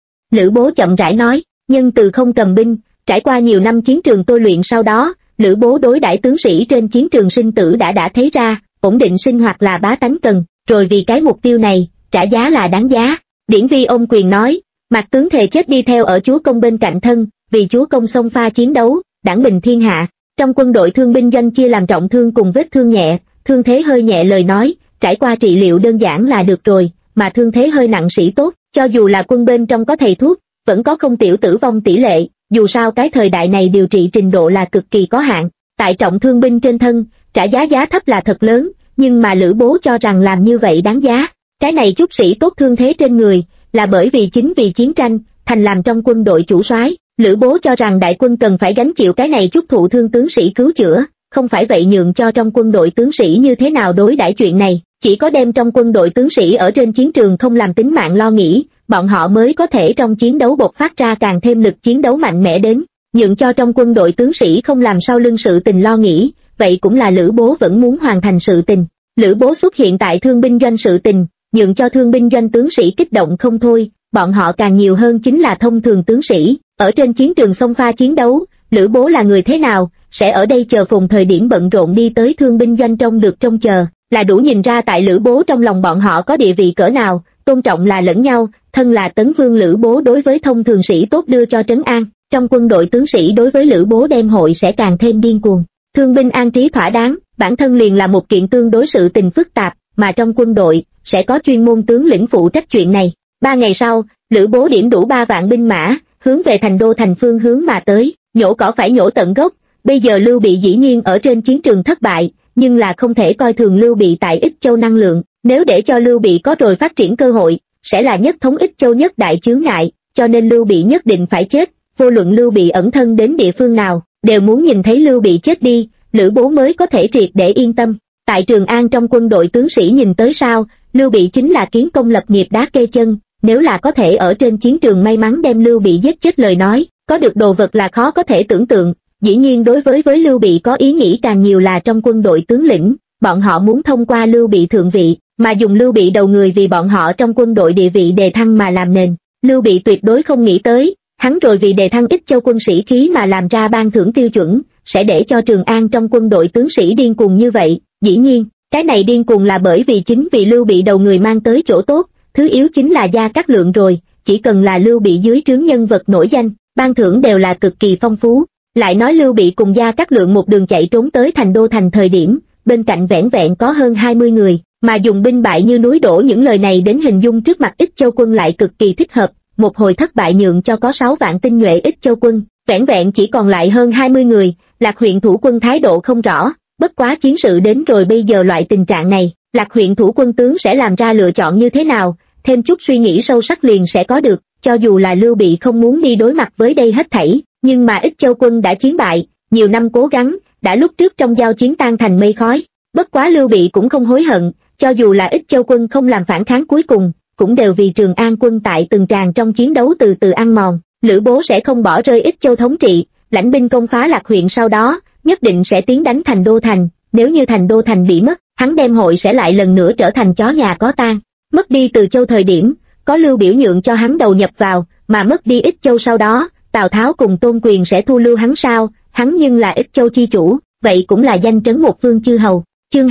Lữ Bố chậm rãi nói, nhân từ không cầm binh, trải qua nhiều năm chiến trường tôi luyện sau đó, Lữ Bố đối đãi tướng sĩ trên chiến trường sinh tử đã thấy ra, ổn định sinh hoạt là bá tánh cần, rồi vì cái mục tiêu này, trả giá là đáng giá. Điển Vi ôm quyền nói, Mạc tướng thề chết đi theo ở chúa công bên cạnh thân, vì chúa công xông pha chiến đấu, đảng bình thiên hạ. Trong quân đội thương binh doanh chia làm trọng thương cùng vết thương nhẹ, thương thế hơi nhẹ lời nói, trải qua trị liệu đơn giản là được rồi, mà thương thế hơi nặng sĩ tốt, cho dù là quân bên trong có thầy thuốc, vẫn có không tiểu tử vong tỷ lệ, dù sao cái thời đại này điều trị trình độ là cực kỳ có hạn. Tại trọng thương binh trên thân, trả giá thấp là thật lớn, nhưng mà Lữ Bố cho rằng làm như vậy đáng giá. Cái này chút sĩ tốt thương thế trên người, là bởi vì chính vì chiến tranh, thành làm trong quân đội chủ soái. Lữ Bố cho rằng đại quân cần phải gánh chịu cái này chút thụ thương tướng sĩ cứu chữa, không phải vậy nhượng cho trong quân đội tướng sĩ như thế nào đối đãi chuyện này, chỉ có đem trong quân đội tướng sĩ ở trên chiến trường không làm tính mạng lo nghĩ, bọn họ mới có thể trong chiến đấu bộc phát ra càng thêm lực chiến đấu mạnh mẽ đến, nhượng cho trong quân đội tướng sĩ không làm sau lưng sự tình lo nghĩ, vậy cũng là Lữ Bố vẫn muốn hoàn thành sự tình. Lữ Bố xuất hiện tại thương binh doanh sự tình, nhượng cho thương binh doanh tướng sĩ kích động không thôi, bọn họ càng nhiều hơn chính là thông thường tướng sĩ, ở trên chiến trường xông pha chiến đấu, Lữ Bố là người thế nào, sẽ ở đây chờ phùng thời điểm bận rộn đi tới thương binh doanh trông được trông chờ, là đủ nhìn ra tại Lữ Bố trong lòng bọn họ có địa vị cỡ nào, tôn trọng là lẫn nhau, thân là Tấn Vương Lữ Bố đối với thông thường sĩ tốt đưa cho trấn an, trong quân đội tướng sĩ đối với Lữ Bố đem hội sẽ càng thêm điên cuồng. Thương binh an trí thỏa đáng, bản thân liền là một kiện tương đối sự tình phức tạp, mà trong quân đội, sẽ có chuyên môn tướng lĩnh phụ trách chuyện này. 3 ngày sau, Lữ Bố điểm đủ 3 vạn binh mã, hướng về thành đô thành phương hướng mà tới, nhổ cỏ phải nhổ tận gốc. Bây giờ Lưu Bị dĩ nhiên ở trên chiến trường thất bại, nhưng là không thể coi thường Lưu Bị tại Ích Châu năng lượng, nếu để cho Lưu Bị có rồi phát triển cơ hội, sẽ là nhất thống Ích Châu nhất đại chướng ngại, cho nên Lưu Bị nhất định phải chết, vô luận Lưu Bị ẩn thân đến địa phương nào, đều muốn nhìn thấy Lưu Bị chết đi, Lữ Bố mới có thể triệt để yên tâm. Tại Trường An trong quân đội tướng sĩ nhìn tới sao, Lưu Bị chính là kiến công lập nghiệp đá kê chân, nếu là có thể ở trên chiến trường may mắn đem Lưu Bị giết chết lời nói, có được đồ vật là khó có thể tưởng tượng. Dĩ nhiên đối với Lưu Bị có ý nghĩ càng nhiều là trong quân đội tướng lĩnh, bọn họ muốn thông qua Lưu Bị thượng vị, mà dùng Lưu Bị đầu người vì bọn họ trong quân đội địa vị đề thăng mà làm nền. Lưu Bị tuyệt đối không nghĩ tới, hắn rồi vì đề thăng Ích Châu quân sĩ khí mà làm ra ban thưởng tiêu chuẩn, sẽ để cho Trường An trong quân đội tướng sĩ điên cuồng như vậy. Dĩ nhiên, cái này điên cuồng là bởi vì chính vì Lưu Bị đầu người mang tới chỗ tốt, thứ yếu chính là Gia Cát Lượng rồi, chỉ cần là Lưu Bị dưới trướng nhân vật nổi danh, ban thưởng đều là cực kỳ phong phú. Lại nói Lưu Bị cùng Gia Cát Lượng một đường chạy trốn tới thành đô thành thời điểm, bên cạnh vẻn vẹn có hơn 20 người, mà dùng binh bại như núi đổ những lời này đến hình dung trước mặt Ích Châu quân lại cực kỳ thích hợp, một hồi thất bại nhượng cho có 6 vạn tinh nhuệ Ích Châu quân, vẻn vẹn chỉ còn lại hơn 20 người, Lạc huyện thủ quân thái độ không rõ, bất quá chiến sự đến rồi bây giờ loại tình trạng này, Lạc huyện thủ quân tướng sẽ làm ra lựa chọn như thế nào, thêm chút suy nghĩ sâu sắc liền sẽ có được, cho dù là Lưu Bị không muốn đi đối mặt với đây hết thảy, nhưng mà Ích Châu quân đã chiến bại, nhiều năm cố gắng, đã lúc trước trong giao chiến tan thành mây khói, bất quá Lưu Bị cũng không hối hận, cho dù là Ích Châu quân không làm phản kháng cuối cùng, cũng đều vì Trường An quân tại từng tràng trong chiến đấu từ từ ăn mòn, Lữ Bố sẽ không bỏ rơi Ích Châu thống trị, lãnh binh công phá Lạc huyện sau đó, nhất định sẽ tiến đánh thành đô thành, nếu như thành đô thành bị mất, hắn đem hội sẽ lại lần nữa trở thành chó nhà có tang. Mất đi Từ Châu thời điểm, có Lưu Biểu nhượng cho hắn đầu nhập vào, mà mất đi Ích Châu sau đó, Tào Tháo cùng Tôn Quyền sẽ thu lưu hắn sao, hắn nhưng là Ích Châu chi chủ, vậy cũng là danh trấn một phương chư hầu. Chương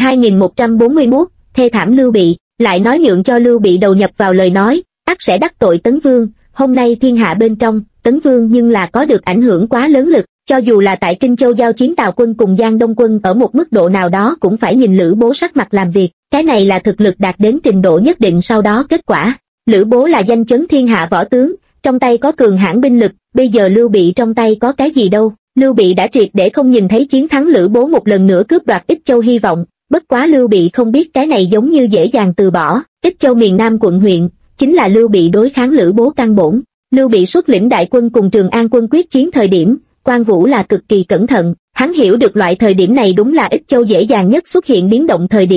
2141, thê thảm Lưu Bị, lại nói nhượng cho Lưu Bị đầu nhập vào lời nói, ắt sẽ đắc tội Tấn Vương, hôm nay thiên hạ bên trong, Tấn Vương nhưng là có được ảnh hưởng quá lớn lực, cho dù là tại Kinh Châu giao chiến Tào quân cùng Giang Đông quân ở một mức độ nào đó cũng phải nhìn Lữ Bố sắc mặt làm việc, cái này là thực lực đạt đến trình độ nhất định sau đó kết quả. Lữ Bố là danh chấn thiên hạ võ tướng, trong tay có cường hãn binh lực, bây giờ Lưu Bị trong tay có cái gì đâu, Lưu Bị đã triệt để không nhìn thấy chiến thắng Lữ Bố một lần nữa cướp đoạt Ích Châu hy vọng, bất quá Lưu Bị không biết cái này giống như dễ dàng từ bỏ, Ích Châu miền Nam quận huyện, chính là Lưu Bị đối kháng Lữ Bố căn bổn. Lưu Bị xuất lĩnh đại quân cùng Trường An quân quyết chiến thời điểm, Quan Vũ là cực kỳ cẩn thận, hắn hiểu được loại thời điểm này đúng là Ích Châu dễ dàng nhất xuất hiện biến động thời điểm,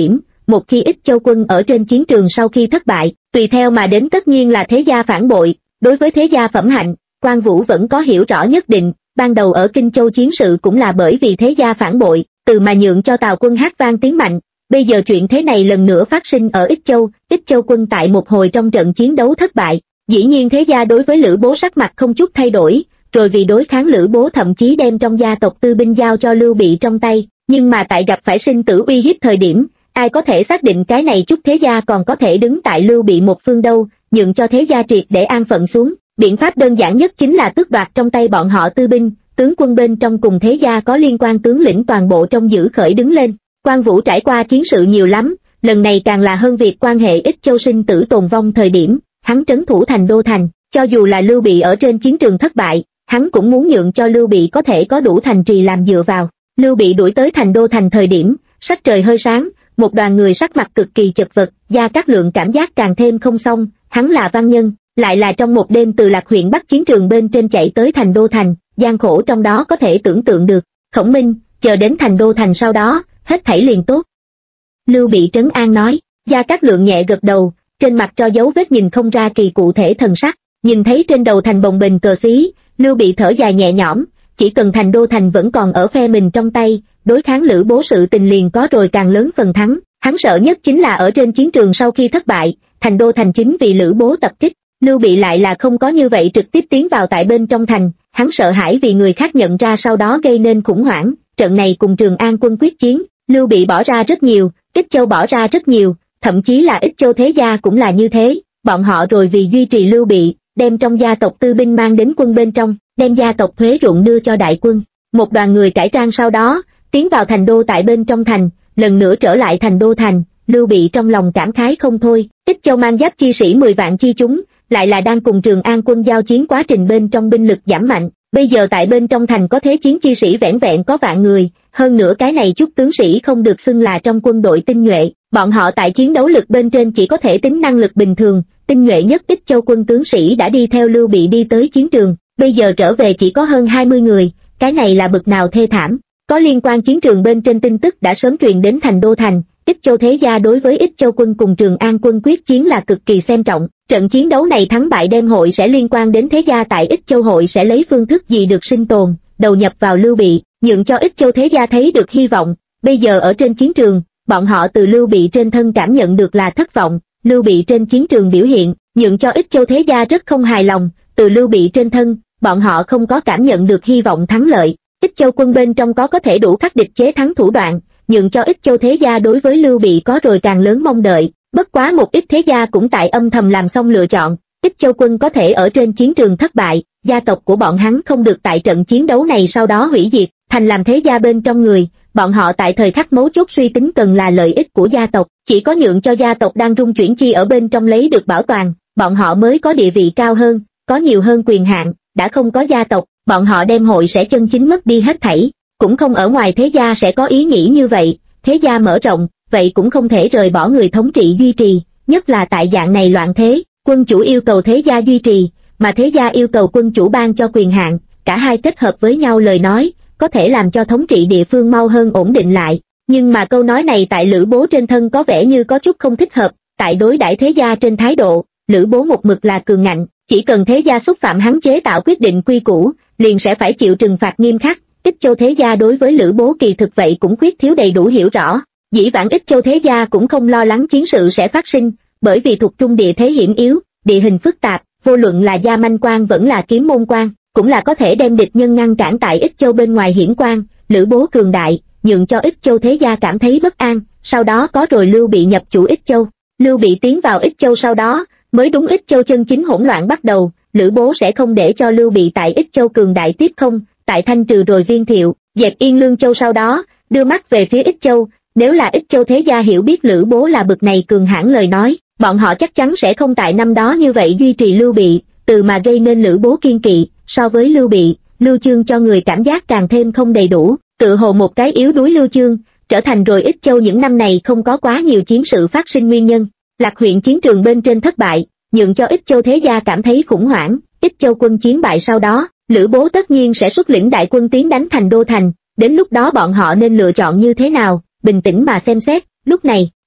một khi Ích Châu quân ở trên chiến trường sau khi thất bại, tùy theo mà đến tất nhiên là thế gia phản bội. Đối với thế gia phẩm hạnh, Quan Vũ vẫn có hiểu rõ nhất định, ban đầu ở Kinh Châu chiến sự cũng là bởi vì thế gia phản bội, từ mà nhượng cho Tào quân hát vang tiếng mạnh. Bây giờ chuyện thế này lần nữa phát sinh ở Ích Châu quân tại một hồi trong trận chiến đấu thất bại. Dĩ nhiên thế gia đối với Lữ Bố sắc mặt không chút thay đổi, rồi vì đối kháng Lữ Bố thậm chí đem trong gia tộc tư binh giao cho Lưu Bị trong tay, nhưng mà tại gặp phải sinh tử uy hiếp thời điểm, ai có thể xác định cái này chút thế gia còn có thể đứng tại Lưu Bị một phương đâu, nhượng cho thế gia triệt để an phận xuống. Biện pháp đơn giản nhất chính là tước đoạt trong tay bọn họ tư binh, tướng quân bên trong cùng thế gia có liên quan tướng lĩnh toàn bộ trong giữ khởi đứng lên. Quan Vũ trải qua chiến sự nhiều lắm, lần này càng là hơn việc quan hệ Ích Châu sinh tử tồn vong thời điểm, hắn trấn thủ thành Đô Thành, cho dù là Lưu Bị ở trên chiến trường thất bại, hắn cũng muốn nhượng cho Lưu Bị có thể có đủ thành trì làm dựa vào. Lưu Bị đuổi tới thành Đô Thành thời điểm, sắc trời hơi sáng, một đoàn người sắc mặt cực kỳ chật vật, Gia Cát Lượng cảm giác càng thêm không xong, hắn là văn nhân, lại là trong một đêm từ Lạc huyện Bắc chiến trường bên trên chạy tới thành Đô Thành, gian khổ trong đó có thể tưởng tượng được. Khổng Minh, chờ đến thành Đô Thành sau đó, hết thảy liền tốt. Lưu Bị trấn an nói. Gia Cát Lượng nhẹ gật đầu, trên mặt cho dấu vết nhìn không ra kỳ cụ thể thần sắc. Nhìn thấy trên đầu thành bồng bềnh cờ xí, Lưu Bị thở dài nhẹ nhõm, chỉ cần thành Đô Thành vẫn còn ở phe mình trong tay, đối kháng Lữ Bố sự tình liền có rồi càng lớn phần thắng. Hắn sợ nhất chính là ở trên chiến trường sau khi thất bại, thành Đô Thành chính vì Lữ Bố tập kích. Lưu Bị lại là không có như vậy trực tiếp tiến vào tại bên trong thành, hắn sợ hãi vì người khác nhận ra sau đó gây nên khủng hoảng. Trận này cùng Trường An quân quyết chiến, Lưu Bị bỏ ra rất nhiều, Ích Châu bỏ ra rất nhiều, thậm chí là Ích Châu thế gia cũng là như thế. Bọn họ rồi vì duy trì Lưu Bị, đem trong gia tộc tư binh mang đến quân bên trong, đem gia tộc thuế ruộng đưa cho đại quân. Một đoàn người cải trang sau đó, tiến vào thành đô tại bên trong thành, lần nữa trở lại thành Đô Thành. Lưu Bị trong lòng cảm khái không thôi. Ích Châu mang giáp chi sĩ 10 vạn chi chúng, lại là đang cùng Trường An quân giao chiến quá trình bên trong binh lực giảm mạnh. Bây giờ tại bên trong thành có thế chiến chi sĩ vẻn vẹn có vạn người, hơn nữa cái này chút tướng sĩ không được xưng là trong quân đội tinh nhuệ, bọn họ tại chiến đấu lực bên trên chỉ có thể tính năng lực bình thường. Tinh nhuệ nhất Ích Châu quân tướng sĩ đã đi theo Lưu Bị đi tới chiến trường, bây giờ trở về chỉ có hơn 20 người, cái này là bực nào thê thảm. Có liên quan chiến trường bên trên tin tức đã sớm truyền đến thành Đô Thành. Ích Châu thế gia đối với Ích Châu quân cùng Trường An quân quyết chiến là cực kỳ xem trọng. Trận chiến đấu này thắng bại đem hội sẽ liên quan đến thế gia tại Ích Châu hội sẽ lấy phương thức gì được sinh tồn, đầu nhập vào Lưu Bị, nhượng cho Ích Châu thế gia thấy được hy vọng. Bây giờ ở trên chiến trường, bọn họ từ Lưu Bị trên thân cảm nhận được là thất vọng. Lưu Bị trên chiến trường biểu hiện, nhượng cho Ích Châu thế gia rất không hài lòng. Từ Lưu Bị trên thân, bọn họ không có cảm nhận được hy vọng thắng lợi. Ích Châu quân bên trong có thể đủ khắc địch chế thắng thủ đoạn, nhượng cho Ích Châu thế gia đối với Lưu Bị có rồi càng lớn mong đợi. Bất quá một ít thế gia cũng tại âm thầm làm xong lựa chọn. Ích Châu quân có thể ở trên chiến trường thất bại, gia tộc của bọn hắn không được tại trận chiến đấu này sau đó hủy diệt, thành làm thế gia bên trong người. Bọn họ tại thời khắc mấu chốt suy tính cần là lợi ích của gia tộc, chỉ có nhượng cho gia tộc đang rung chuyển chi ở bên trong lấy được bảo toàn, bọn họ mới có địa vị cao hơn, có nhiều hơn quyền hạn. Đã không có gia tộc, bọn họ đem hội sẽ chân chính mất đi hết thảy. Cũng không ở ngoài thế gia sẽ có ý nghĩ như vậy, thế gia mở rộng, vậy cũng không thể rời bỏ người thống trị duy trì, nhất là tại dạng này loạn thế, quân chủ yêu cầu thế gia duy trì, mà thế gia yêu cầu quân chủ ban cho quyền hạn, cả hai kết hợp với nhau lời nói, có thể làm cho thống trị địa phương mau hơn ổn định lại. Nhưng mà câu nói này tại Lữ Bố trên thân có vẻ như có chút không thích hợp, tại đối đãi thế gia trên thái độ, Lữ Bố một mực là cường ngạnh, chỉ cần thế gia xúc phạm hắn chế tạo quyết định quy củ, liền sẽ phải chịu trừng phạt nghiêm khắc. Ích Châu thế gia đối với Lữ Bố kỳ thực vậy cũng khuyết thiếu đầy đủ hiểu rõ. Dĩ vãng Ích Châu thế gia cũng không lo lắng chiến sự sẽ phát sinh, bởi vì thuộc trung địa thế hiểm yếu, địa hình phức tạp, vô luận là gia manh quan vẫn là kiếm môn quan, cũng là có thể đem địch nhân ngăn cản tại Ích Châu bên ngoài hiển quan. Lữ Bố cường đại, nhượng cho Ích Châu thế gia cảm thấy bất an, sau đó có rồi Lưu Bị nhập chủ Ích Châu. Lưu Bị tiến vào Ích Châu sau đó, mới đúng Ích Châu chân chính hỗn loạn bắt đầu. Lữ Bố sẽ không để cho Lưu Bị tại Ích Châu cường đại tiếp không, tại thanh trừ rồi Viên Thiệu, dẹp yên Lương Châu sau đó, đưa mắt về phía Ích Châu. Nếu là Ích Châu thế gia hiểu biết Lữ Bố là bực này cường hãn lời nói, bọn họ chắc chắn sẽ không tại năm đó như vậy duy trì Lưu Bị, từ mà gây nên Lữ Bố kiên kỵ. So với Lưu Bị, Lưu Chương cho người cảm giác càng thêm không đầy đủ, tự hồ một cái yếu đuối Lưu Chương, trở thành rồi Ích Châu những năm này không có quá nhiều chiến sự phát sinh nguyên nhân. Lạc huyện chiến trường bên trên thất bại, nhượng cho Ích Châu thế gia cảm thấy khủng hoảng. Ích Châu quân chiến bại sau đó, Lữ Bố tất nhiên sẽ xuất lĩnh đại quân tiến đánh thành Đô Thành, đến lúc đó bọn họ nên lựa chọn như thế nào, bình tĩnh mà xem xét. Lúc này,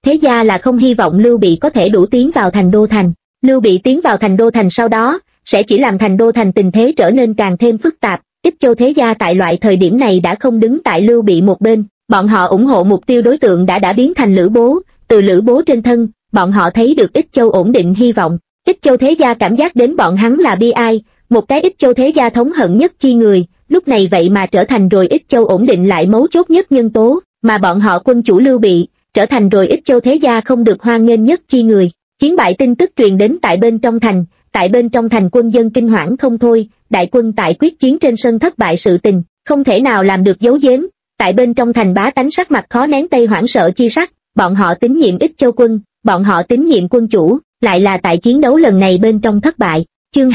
thế gia là không hy vọng Lưu Bị có thể đủ tiến vào thành đô thành. Lưu Bị tiến vào thành đô thành sau đó, sẽ chỉ làm thành đô thành tình thế trở nên càng thêm phức tạp. Ích Châu thế gia tại loại thời điểm này đã không đứng tại Lưu Bị một bên, bọn họ ủng hộ mục tiêu đối tượng đã biến thành Lữ Bố, từ Lữ Bố trên thân, bọn họ thấy được Ích Châu ổn định hy vọng. Ích Châu thế gia cảm giác đến bọn hắn là bi ai, một cái Ích Châu thế gia thống hận nhất chi người, lúc này vậy mà trở thành rồi Ích Châu ổn định lại mấu chốt nhất nhân tố, mà bọn họ quân chủ Lưu Bị, trở thành rồi Ích Châu thế gia không được hoan nghênh nhất chi người. Chiến bại tin tức truyền đến tại bên trong thành quân dân kinh hoảng không thôi, đại quân tại quyết chiến trên sân thất bại sự tình, không thể nào làm được giấu giếm, tại bên trong thành bá tánh sắc mặt khó nén tây hoảng sợ chi sắc, bọn họ tín nhiệm Ích Châu quân, bọn họ tín nhiệm quân chủ, lại là tại chiến đấu lần này bên trong thất bại. Chương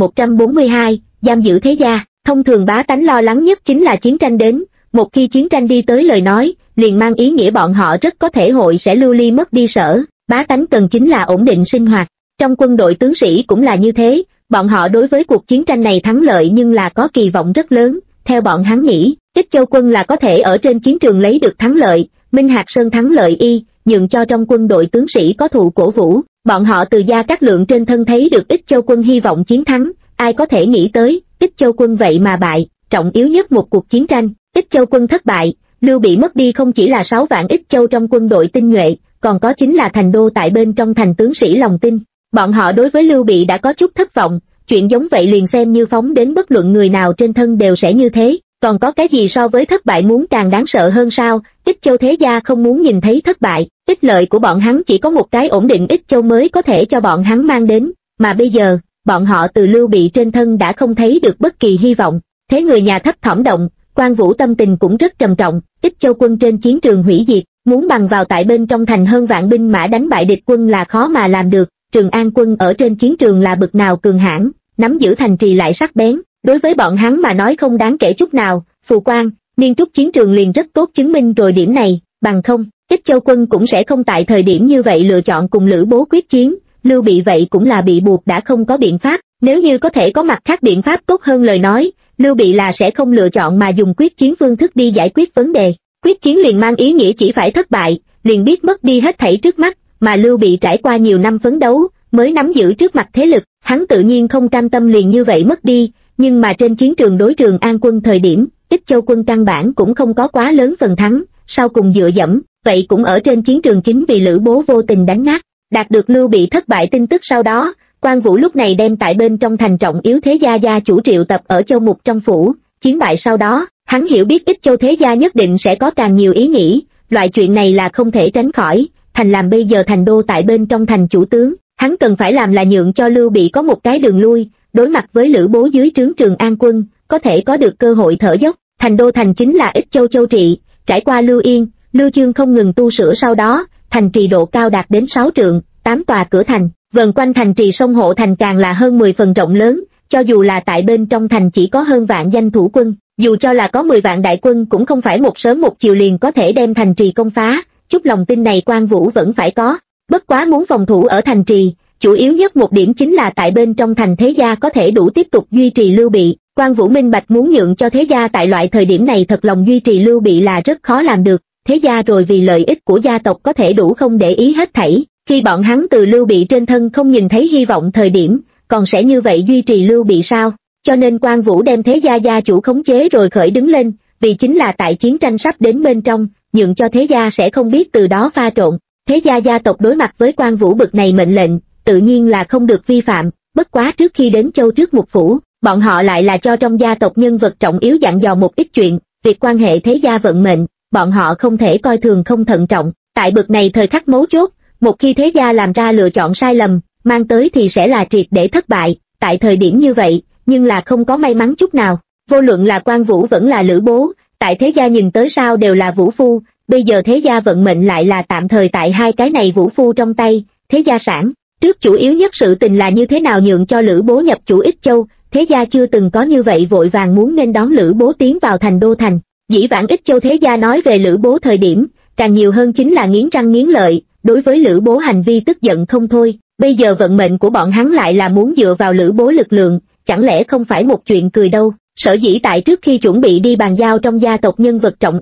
2142, giam giữ thế gia. Thông thường bá tánh lo lắng nhất chính là chiến tranh đến, một khi chiến tranh đi tới lời nói, liền mang ý nghĩa bọn họ rất có thể hội sẽ lưu ly mất đi sở, bá tánh cần chính là ổn định sinh hoạt. Trong quân đội tướng sĩ cũng là như thế, bọn họ đối với cuộc chiến tranh này thắng lợi nhưng là có kỳ vọng rất lớn, theo bọn hắn nghĩ, Ích Châu quân là có thể ở trên chiến trường lấy được thắng lợi, Minh Hạc Sơn thắng lợi nhượng cho trong quân đội tướng sĩ có thụ cổ vũ, bọn họ từ Gia Cát Lượng trên thân thấy được Ích Châu quân hy vọng chiến thắng, ai có thể nghĩ tới, Ích Châu quân vậy mà bại, trọng yếu nhất một cuộc chiến tranh, Ích Châu quân thất bại, Lưu Bị mất đi không chỉ là 6 vạn Ích Châu trong quân đội tinh nhuệ, còn có chính là thành đô tại bên trong thành tướng sĩ lòng tin. Bọn họ đối với Lưu Bị đã có chút thất vọng, chuyện giống vậy liền xem như phóng đến bất luận người nào trên thân đều sẽ như thế, còn có cái gì so với thất bại muốn càng đáng sợ hơn sao? Ích Châu thế gia không muốn nhìn thấy thất bại, ích lợi của bọn hắn chỉ có một cái ổn định Ích Châu mới có thể cho bọn hắn mang đến, mà bây giờ, bọn họ từ Lưu Bị trên thân đã không thấy được bất kỳ hy vọng, thế người nhà thấp thỏm động, Quan Vũ tâm tình cũng rất trầm trọng, Ích Châu quân trên chiến trường hủy diệt, muốn bằng vào tại bên trong thành hơn vạn binh mã đánh bại địch quân là khó mà làm được. Trường An quân ở trên chiến trường là bực nào cường hãn, nắm giữ thành trì lại sắc bén, đối với bọn hắn mà nói không đáng kể chút nào. Phù Quan, Miên Trúc chiến trường liền rất tốt chứng minh rồi điểm này, bằng không, Ích Châu quân cũng sẽ không tại thời điểm như vậy lựa chọn cùng Lữ Bố quyết chiến. Lưu Bị vậy cũng là bị buộc đã không có biện pháp, nếu như có thể có mặt khác biện pháp tốt hơn lời nói, Lưu Bị là sẽ không lựa chọn mà dùng quyết chiến phương thức đi giải quyết vấn đề. Quyết chiến liền mang ý nghĩa chỉ phải thất bại, liền biết mất đi hết thảy trước mắt, mà Lưu Bị trải qua nhiều năm phấn đấu, mới nắm giữ trước mặt thế lực, hắn tự nhiên không cam tâm liền như vậy mất đi, nhưng mà trên chiến trường đối Trường An quân thời điểm, Ích Châu quân căn bản cũng không có quá lớn phần thắng, sau cùng dựa dẫm, vậy cũng ở trên chiến trường chính vì Lữ Bố vô tình đánh nát. Đạt được Lưu Bị thất bại tin tức sau đó, Quan Vũ lúc này đem tại bên trong thành trọng yếu thế gia gia chủ triệu tập ở Châu Mục trong phủ, chiến bại sau đó, hắn hiểu biết Ích Châu thế gia nhất định sẽ có càng nhiều ý nghĩ, loại chuyện này là không thể tránh khỏi, thành làm bây giờ thành đô tại bên trong thành chủ tướng, hắn cần phải làm là nhượng cho Lưu Bị có một cái đường lui, đối mặt với Lữ Bố dưới trướng Trường An quân, có thể có được cơ hội thở dốc. Thành đô thành chính là Ích Châu châu trị, trải qua Lưu Yên, Lưu Chương không ngừng tu sửa sau đó, thành trì độ cao đạt đến 6 trượng, 8 tòa cửa thành, vần quanh thành trì sông hộ thành càng là hơn 10 phần rộng lớn, cho dù là tại bên trong thành chỉ có hơn vạn danh thủ quân, dù cho là có 10 vạn đại quân cũng không phải một sớm một chiều liền có thể đem thành trì công phá, chút lòng tin này Quan Vũ vẫn phải có. Bất quá muốn phòng thủ ở thành trì, chủ yếu nhất một điểm chính là tại bên trong thành thế gia có thể đủ tiếp tục duy trì Lưu Bị. Quan Vũ minh bạch muốn nhượng cho thế gia tại loại thời điểm này thật lòng duy trì Lưu Bị là rất khó làm được, thế gia rồi vì lợi ích của gia tộc có thể đủ không để ý hết thảy, khi bọn hắn từ Lưu Bị trên thân không nhìn thấy hy vọng thời điểm, còn sẽ như vậy duy trì Lưu Bị sao? Cho nên Quan Vũ đem thế gia gia chủ khống chế rồi khởi đứng lên, vì chính là tại chiến tranh sắp đến bên trong, nhượng cho thế gia sẽ không biết từ đó pha trộn. Thế gia gia tộc đối mặt với Quan Vũ bực này mệnh lệnh, tự nhiên là không được vi phạm, bất quá trước khi đến Châu trước Mục phủ, bọn họ lại là cho trong gia tộc nhân vật trọng yếu dặn dò một ít chuyện, việc quan hệ thế gia vận mệnh, bọn họ không thể coi thường không thận trọng, tại bực này thời khắc mấu chốt, một khi thế gia làm ra lựa chọn sai lầm, mang tới thì sẽ là triệt để thất bại, tại thời điểm như vậy, nhưng là không có may mắn chút nào, vô luận là Quan Vũ vẫn là Lữ Bố, tại thế gia nhìn tới sao đều là vũ phu, bây giờ thế gia vận mệnh lại là tạm thời tại hai cái này vũ phu trong tay, thế gia sản. Trước chủ yếu nhất sự tình là như thế nào nhượng cho Lữ Bố nhập chủ Ích Châu, thế gia chưa từng có như vậy vội vàng muốn nên đón Lữ Bố tiến vào thành đô thành. Dĩ vãng Ích Châu thế gia nói về Lữ Bố thời điểm, càng nhiều hơn chính là nghiến răng nghiến lợi, đối với Lữ Bố hành vi tức giận không thôi, bây giờ vận mệnh của bọn hắn lại là muốn dựa vào Lữ Bố lực lượng, chẳng lẽ không phải một chuyện cười đâu. Sở dĩ tại trước khi chuẩn bị đi bàn giao trong gia tộc nhân vật trọng yếu,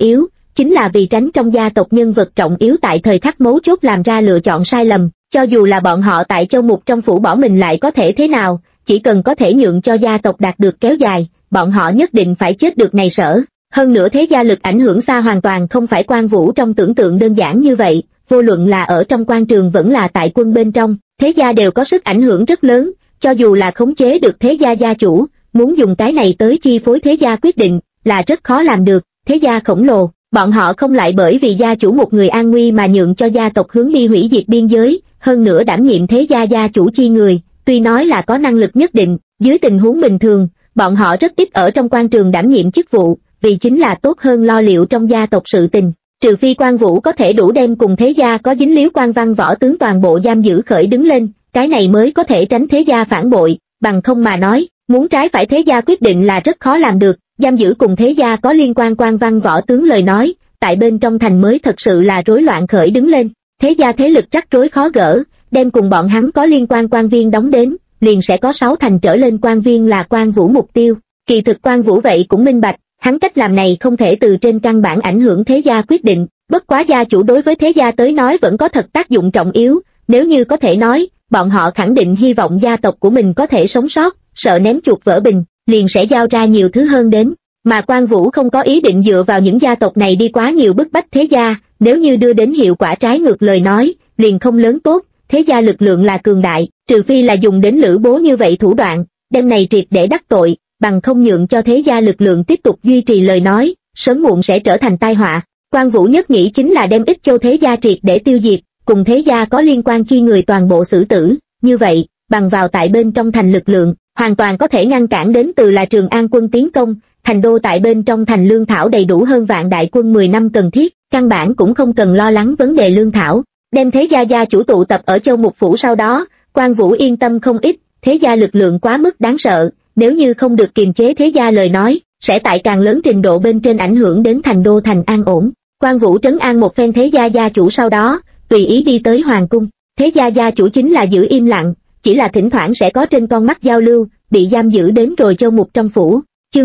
chính là vì tránh trong gia tộc nhân vật trọng yếu tại thời khắc mấu chốt làm ra lựa chọn sai lầm, cho dù là bọn họ tại Châu Mục trong phủ bỏ mình lại có thể thế nào, chỉ cần có thể nhượng cho gia tộc đạt được kéo dài, bọn họ nhất định phải chết được này sở. Hơn nữa thế gia lực ảnh hưởng xa hoàn toàn không phải Quan Vũ trong tưởng tượng đơn giản như vậy, vô luận là ở trong quan trường vẫn là tại quân bên trong, thế gia đều có sức ảnh hưởng rất lớn, cho dù là khống chế được thế gia gia chủ, muốn dùng cái này tới chi phối thế gia quyết định, là rất khó làm được. Thế gia khổng lồ, bọn họ không lại bởi vì gia chủ một người an nguy mà nhượng cho gia tộc hướng đi hủy diệt biên giới, hơn nữa đảm nhiệm thế gia gia chủ chi người, tuy nói là có năng lực nhất định, dưới tình huống bình thường, bọn họ rất ít ở trong quan trường đảm nhiệm chức vụ, vì chính là tốt hơn lo liệu trong gia tộc sự tình. Trừ phi Quan Vũ có thể đủ đem cùng thế gia có dính líu quan văn võ tướng toàn bộ giam giữ khởi đứng lên, cái này mới có thể tránh thế gia phản bội, bằng không mà nói, muốn trái phải thế gia quyết định là rất khó làm được. Giam giữ cùng thế gia có liên quan quan văn võ tướng lời nói, tại bên trong thành mới thật sự là rối loạn khởi đứng lên, thế gia thế lực rắc rối khó gỡ, đem cùng bọn hắn có liên quan quan viên đóng đến, liền sẽ có 6 thành trở lên quan viên là Quan Vũ mục tiêu. Kỳ thực Quan Vũ vậy cũng minh bạch, hắn cách làm này không thể từ trên căn bản ảnh hưởng thế gia quyết định, bất quá gia chủ đối với thế gia tới nói vẫn có thật tác dụng trọng yếu, nếu như có thể nói, bọn họ khẳng định hy vọng gia tộc của mình có thể sống sót, sợ ném chuột vỡ bình, liền sẽ giao ra nhiều thứ hơn đến, mà Quan Vũ không có ý định dựa vào những gia tộc này đi quá nhiều bức bách thế gia, nếu như đưa đến hiệu quả trái ngược lời nói, liền không lớn tốt, thế gia lực lượng là cường đại, trừ phi là dùng đến Lữ Bố như vậy thủ đoạn, đem này triệt để đắc tội, bằng không nhượng cho thế gia lực lượng tiếp tục duy trì lời nói, sớm muộn sẽ trở thành tai họa. Quan Vũ nhất nghĩ chính là đem Ích Châu thế gia triệt để tiêu diệt, cùng thế gia có liên quan chi người toàn bộ xử tử, như vậy, bằng vào tại bên trong thành lực lượng, hoàn toàn có thể ngăn cản đến từ là Trường An quân tiến công, thành đô tại bên trong thành lương thảo đầy đủ hơn vạn đại quân 10 năm cần thiết, căn bản cũng không cần lo lắng vấn đề lương thảo. Đem thế gia gia chủ tụ tập ở Châu Mục phủ sau đó, Quan Vũ yên tâm không ít, thế gia lực lượng quá mức đáng sợ, nếu như không được kiềm chế thế gia lời nói, sẽ tại càng lớn trình độ bên trên ảnh hưởng đến thành đô thành an ổn. Quan Vũ trấn an một phen thế gia gia chủ sau đó, tùy ý đi tới hoàng cung, thế gia gia chủ chính là giữ im lặng, chỉ là thỉnh thoảng sẽ có trên con mắt giao lưu, bị giam giữ đến rồi Châu Mục trong phủ. Chương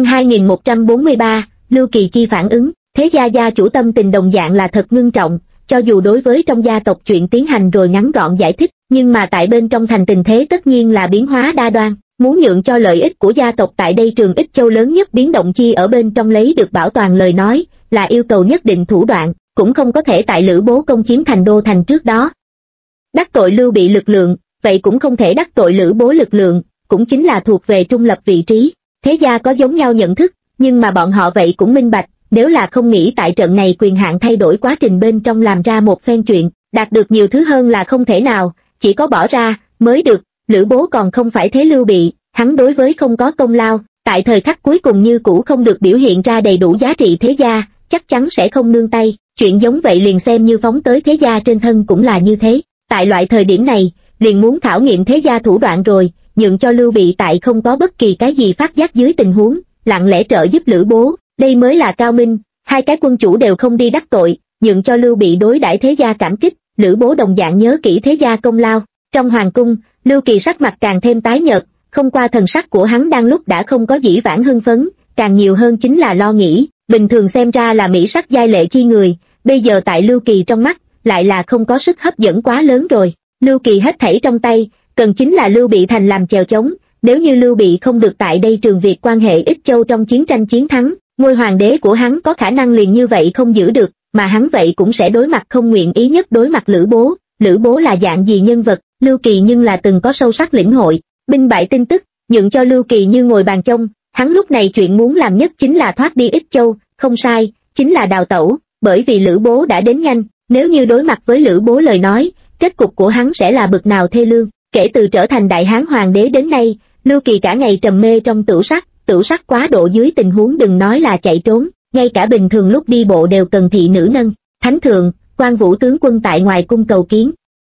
2143, Lưu Kỳ Chi phản ứng, thế gia gia chủ tâm tình đồng dạng là thật ngưng trọng, cho dù đối với trong gia tộc chuyện tiến hành rồi ngắn gọn giải thích, nhưng mà tại bên trong thành tình thế tất nhiên là biến hóa đa đoan, muốn nhượng cho lợi ích của gia tộc tại đây Trường Ích Châu lớn nhất biến động chi ở bên trong lấy được bảo toàn lời nói, là yêu cầu nhất định thủ đoạn, cũng không có thể tại Lữ Bố công chiếm thành đô thành trước đó đắc tội Lưu Bị lực lượng, vậy cũng không thể đắc tội Lữ Bố lực lượng, cũng chính là thuộc về trung lập vị trí. Thế gia có giống nhau nhận thức, nhưng mà bọn họ vậy cũng minh bạch, nếu là không nghĩ tại trận này quyền hạn thay đổi quá trình bên trong làm ra một phen chuyện, đạt được nhiều thứ hơn là không thể nào, chỉ có bỏ ra, mới được. Lữ Bố còn không phải thế Lưu Bị, hắn đối với không có công lao, tại thời khắc cuối cùng như cũ không được biểu hiện ra đầy đủ giá trị thế gia, chắc chắn sẽ không nương tay, chuyện giống vậy liền xem như phóng tới thế gia trên thân cũng là như thế. Tại loại thời điểm này, liền muốn khảo nghiệm thế gia thủ đoạn rồi, nhượng cho Lưu Bị tại không có bất kỳ cái gì phát giác dưới tình huống, lặng lẽ trợ giúp Lữ Bố, đây mới là cao minh. Hai cái quân chủ đều không đi đắc tội, nhượng cho Lưu Bị đối đãi thế gia cảm kích, Lữ Bố đồng dạng nhớ kỹ thế gia công lao. Trong hoàng cung, Lưu Kỳ sắc mặt càng thêm tái nhợt, không qua thần sắc của hắn đang lúc đã không có dĩ vãng hưng phấn, càng nhiều hơn chính là lo nghĩ, bình thường xem ra là mỹ sắc giai lệ chi người, bây giờ tại Lưu Kỳ trong mắt, lại là không có sức hấp dẫn quá lớn rồi. Lưu Kỳ hết thảy trong tay, cần chính là Lưu Bị thành làm chèo chống, nếu như Lưu Bị không được tại đây Trường Việt quan hệ Ích Châu trong chiến tranh chiến thắng, ngôi hoàng đế của hắn có khả năng liền như vậy không giữ được, mà hắn vậy cũng sẽ đối mặt không nguyện ý nhất đối mặt Lữ Bố. Lữ Bố là dạng gì nhân vật, Lưu Kỳ nhưng là từng có sâu sắc lĩnh hội, binh bại tin tức, nhượng cho Lưu Kỳ như ngồi bàn trông, hắn lúc này chuyện muốn làm nhất chính là thoát đi Ích Châu, không sai, chính là đào tẩu, bởi vì Lữ Bố đã đến nhanh, nếu như đối mặt với Lữ Bố lời nói, kết cục của hắn sẽ là bực nào thê lương. Kể từ trở thành Đại Hán Hoàng đế đến nay, Lưu Kỳ cả ngày trầm mê trong tửu sắc quá độ dưới tình huống đừng nói là chạy trốn, ngay cả bình thường lúc đi bộ đều cần thị nữ nâng. Thánh thượng, Quan Vũ tướng quân tại ngoài cung cầu kiến.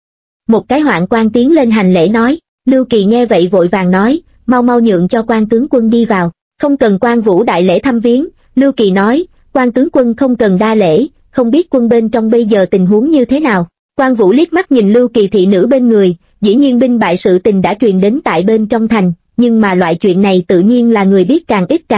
Một cái hoạn quan tiến lên hành lễ nói, Lưu Kỳ nghe vậy vội vàng nói, mau mau nhượng cho Quan tướng quân đi vào, không cần Quan Vũ đại lễ thăm viếng. Lưu Kỳ nói, Quan tướng quân không cần đa lễ, không biết quân bên trong bây giờ tình huống như thế nào. Quan Vũ liếc mắt nhìn Lưu Kỳ thị nữ bên người, dĩ nhiên binh bại sự tình đã truyền đến tại bên trong thành, nhưng mà loại chuyện này tự nhiên là người biết càng ít càng tốt,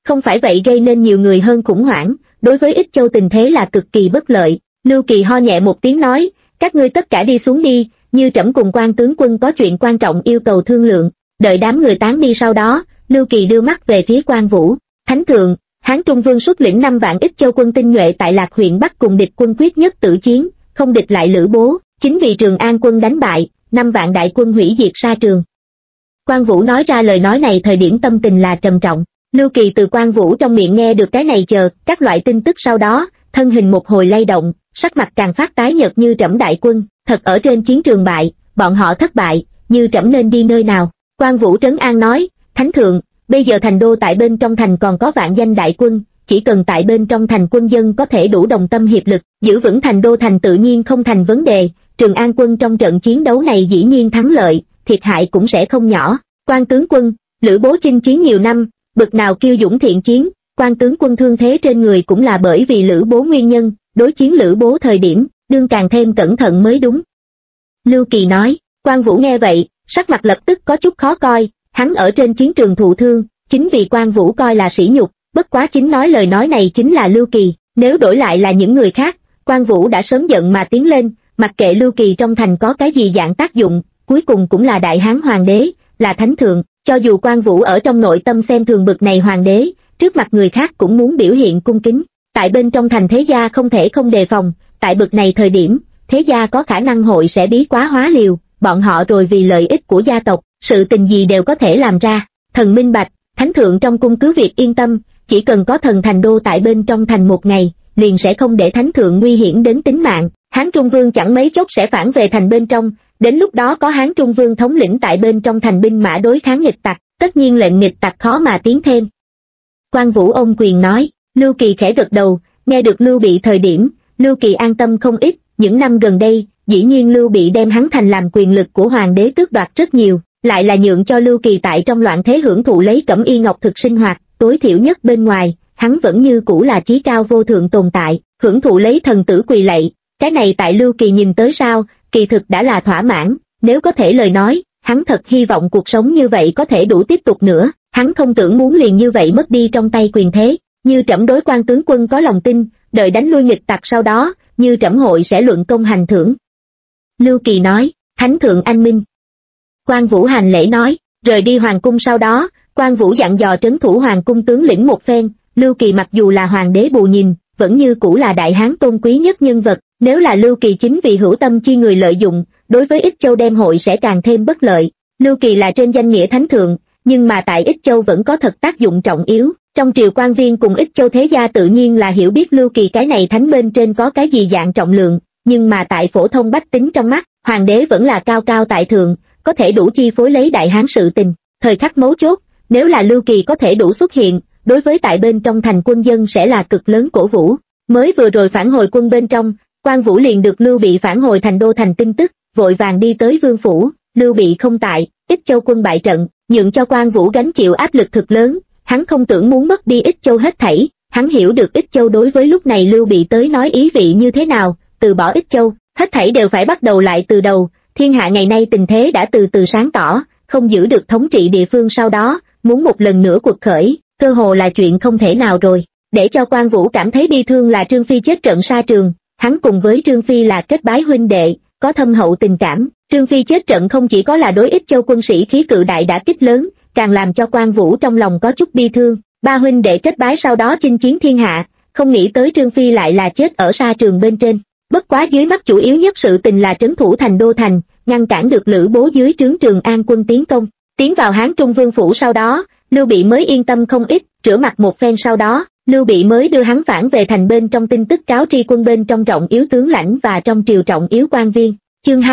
không phải vậy gây nên nhiều người hơn khủng hoảng, đối với Ích Châu tình thế là cực kỳ bất lợi. Lưu Kỳ ho nhẹ một tiếng nói, các ngươi tất cả đi xuống đi, như trẫm cùng Quan tướng quân có chuyện quan trọng yêu cầu thương lượng. Đợi đám người tán đi sau đó, Lưu Kỳ đưa mắt về phía Quan Vũ. Thánh thượng, Hán Trung Vương xuất lĩnh 5 vạn Ích Châu quân tinh nhuệ tại Lạc huyện Bắc cùng địch quân quyết nhất tử chiến, không địch lại Lữ Bố, chính vì Trường An quân đánh bại, 5 vạn đại quân hủy diệt Sa Trường. Quan Vũ nói ra lời nói này thời điểm tâm tình là trầm trọng. Lưu Kỳ từ Quan Vũ trong miệng nghe được cái này chờ các loại tin tức sau đó, thân hình một hồi lay động, sắc mặt càng phát tái nhợt. Như trẫm đại quân thật ở trên chiến trường bại, bọn họ thất bại, như trẫm nên đi nơi nào? Quan Vũ trấn an nói, Thánh thượng, bây giờ thành đô tại bên trong thành còn có vạn danh đại quân, chỉ cần tại bên trong thành quân dân có thể đủ đồng tâm hiệp lực, giữ vững thành đô thành tự nhiên không thành vấn đề. Trường An quân trong trận chiến đấu này dĩ nhiên thắng lợi, thiệt hại cũng sẽ không nhỏ. Quan tướng quân, Lữ Bố chinh chiến nhiều năm, bực nào kiêu dũng thiện chiến, Quan tướng quân thương thế trên người cũng là bởi vì Lữ Bố nguyên nhân, đối chiến Lữ Bố thời điểm, đương càng thêm cẩn thận mới đúng. Lưu Kỳ nói. Quan Vũ nghe vậy, sắc mặt lập tức có chút khó coi, hắn ở trên chiến trường thụ thương, chính vì Quan Vũ coi là sỉ nhục, bất quá chính nói lời nói này chính là Lưu Kỳ, nếu đổi lại là những người khác, Quan Vũ đã sớm giận mà tiến lên, mặc kệ Lưu Kỳ trong thành có cái gì dạng tác dụng, cuối cùng cũng là đại hán hoàng đế, là thánh thượng, cho dù Quan Vũ ở trong nội tâm xem thường bực này hoàng đế, trước mặt người khác cũng muốn biểu hiện cung kính. Tại bên trong thành thế gia không thể không đề phòng, tại bực này thời điểm, thế gia có khả năng hội sẽ bí quá hóa liều, bọn họ rồi vì lợi ích của gia tộc, sự tình gì đều có thể làm ra. Thần minh bạch, thánh thượng trong cung cứ việc yên tâm, chỉ cần có thần thành đô tại bên trong thành một ngày, liền sẽ không để thánh thượng nguy hiểm đến tính mạng. Hán Trung Vương chẳng mấy chốc sẽ phản về thành bên trong, đến lúc đó có Hán Trung Vương thống lĩnh tại bên trong thành binh mã đối kháng nghịch tặc, tất nhiên lệnh nghịch tặc khó mà tiến thêm. Quan Vũ ôm quyền nói. Lưu Kỳ khẽ gật đầu, nghe được Lưu Bị thời điểm, Lưu Kỳ an tâm không ít. Những năm gần đây, dĩ nhiên Lưu Bị đem hắn thành làm quyền lực của hoàng đế tước đoạt rất nhiều, lại là nhượng cho Lưu Kỳ tại trong loạn thế hưởng thụ lấy cẩm y ngọc thực sinh hoạt, tối thiểu nhất bên ngoài, hắn vẫn như cũ là chí cao vô thượng tồn tại, hưởng thụ lấy thần tử quỳ lạy. Cái này tại Lưu Kỳ nhìn tới sao, kỳ thực đã là thỏa mãn, nếu có thể lời nói, hắn thật hy vọng cuộc sống như vậy có thể đủ tiếp tục nữa, hắn không tưởng muốn liền như vậy mất đi trong tay quyền thế. Như trẫm đối Quan tướng quân có lòng tin, đợi đánh lui nghịch tặc sau đó, như trẫm hội sẽ luận công hành thưởng. Lưu Kỳ nói, thánh thượng anh minh. Quan Vũ hành lễ nói, rời đi hoàng cung sau đó, Quan Vũ dặn dò trấn thủ hoàng cung tướng lĩnh một phen. Lưu Kỳ mặc dù là hoàng đế bù nhìn, vẫn như cũ là đại hán tôn quý nhất nhân vật, nếu là Lưu Kỳ chính vì hữu tâm chi người lợi dụng, đối với Ích Châu đem hội sẽ càng thêm bất lợi. Lưu Kỳ là trên danh nghĩa thánh thượng, nhưng mà tại Ích Châu vẫn có thật tác dụng trọng yếu. Trong triều quan viên cùng Ích Châu thế gia tự nhiên là hiểu biết Lưu Kỳ cái này thánh bên trên có cái gì dạng trọng lượng, nhưng mà tại phổ thông bách tính trong mắt, hoàng đế vẫn là cao cao tại thượng, có thể đủ chi phối lấy đại hán sự tình. Thời khắc mấu chốt, nếu là Lưu Kỳ có thể đủ xuất hiện, đối với tại bên trong thành quân dân sẽ là cực lớn cổ vũ. Mới vừa rồi phản hồi quân bên trong, Quan Vũ liền được Lưu Bị phản hồi thành đô thành tin tức, vội vàng đi tới vương phủ. Lưu Bị không tại, Ích Châu quân bại trận, nhượng cho Quan Vũ gánh chịu áp lực thực lớn. Hắn không tưởng muốn mất đi Ích Châu hết thảy, hắn hiểu được Ích Châu đối với lúc này Lưu Bị tới nói ý vị như thế nào, từ bỏ Ích Châu, hết thảy đều phải bắt đầu lại từ đầu. Thiên hạ ngày nay tình thế đã từ từ sáng tỏ, không giữ được thống trị địa phương sau đó, muốn một lần nữa cuộc khởi, cơ hồ là chuyện không thể nào rồi. Để cho Quan Vũ cảm thấy bi thương là Trương Phi chết trận Sa Trường, hắn cùng với Trương Phi là kết bái huynh đệ, có thâm hậu tình cảm. Trương Phi chết trận không chỉ có là đối Ích Châu quân sĩ khí cự đại đả kích lớn, càng làm cho Quan Vũ trong lòng có chút bi thương. Ba huynh đệ kết bái sau đó chinh chiến thiên hạ, không nghĩ tới Trương Phi lại là chết ở Sa Trường bên trên. Bất quá dưới mắt chủ yếu nhất sự tình là trấn thủ thành đô thành, ngăn cản được Lữ Bố dưới trướng Trường An quân tiến công. Tiến vào Hán Trung Vương phủ sau đó, Lưu Bị mới yên tâm không ít, rửa mặt một phen sau đó, Lưu Bị mới đưa hắn phản về thành bên trong tin tức cáo tri quân bên trong trọng yếu tướng lãnh và trong triều trọng yếu quan viên. Chương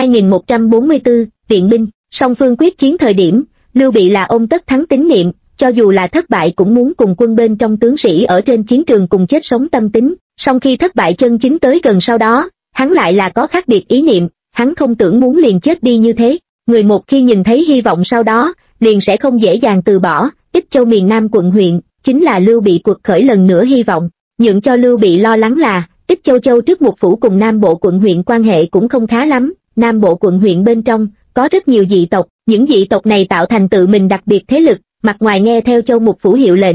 2144, viện binh. Song phương quyết chiến thời điểm, Lưu Bị là ôm tất thắng tín niệm, cho dù là thất bại cũng muốn cùng quân bên trong tướng sĩ ở trên chiến trường cùng chết sống tâm tính. Song khi thất bại chân chính tới gần sau đó, hắn lại là có khác biệt ý niệm, hắn không tưởng muốn liền chết đi như thế. Người một khi nhìn thấy hy vọng sau đó, liền sẽ không dễ dàng từ bỏ. Ích Châu miền Nam quận huyện, chính là Lưu Bị cuộc khởi lần nữa hy vọng. Nhượng cho Lưu Bị lo lắng là, Ích Châu trước một phủ cùng Nam Bộ quận huyện quan hệ cũng không khá lắm. Nam Bộ quận huyện bên trong, có rất nhiều dị tộc, những dị tộc này tạo thành tự mình đặc biệt thế lực, mặt ngoài nghe theo Châu một phủ hiệu lệnh,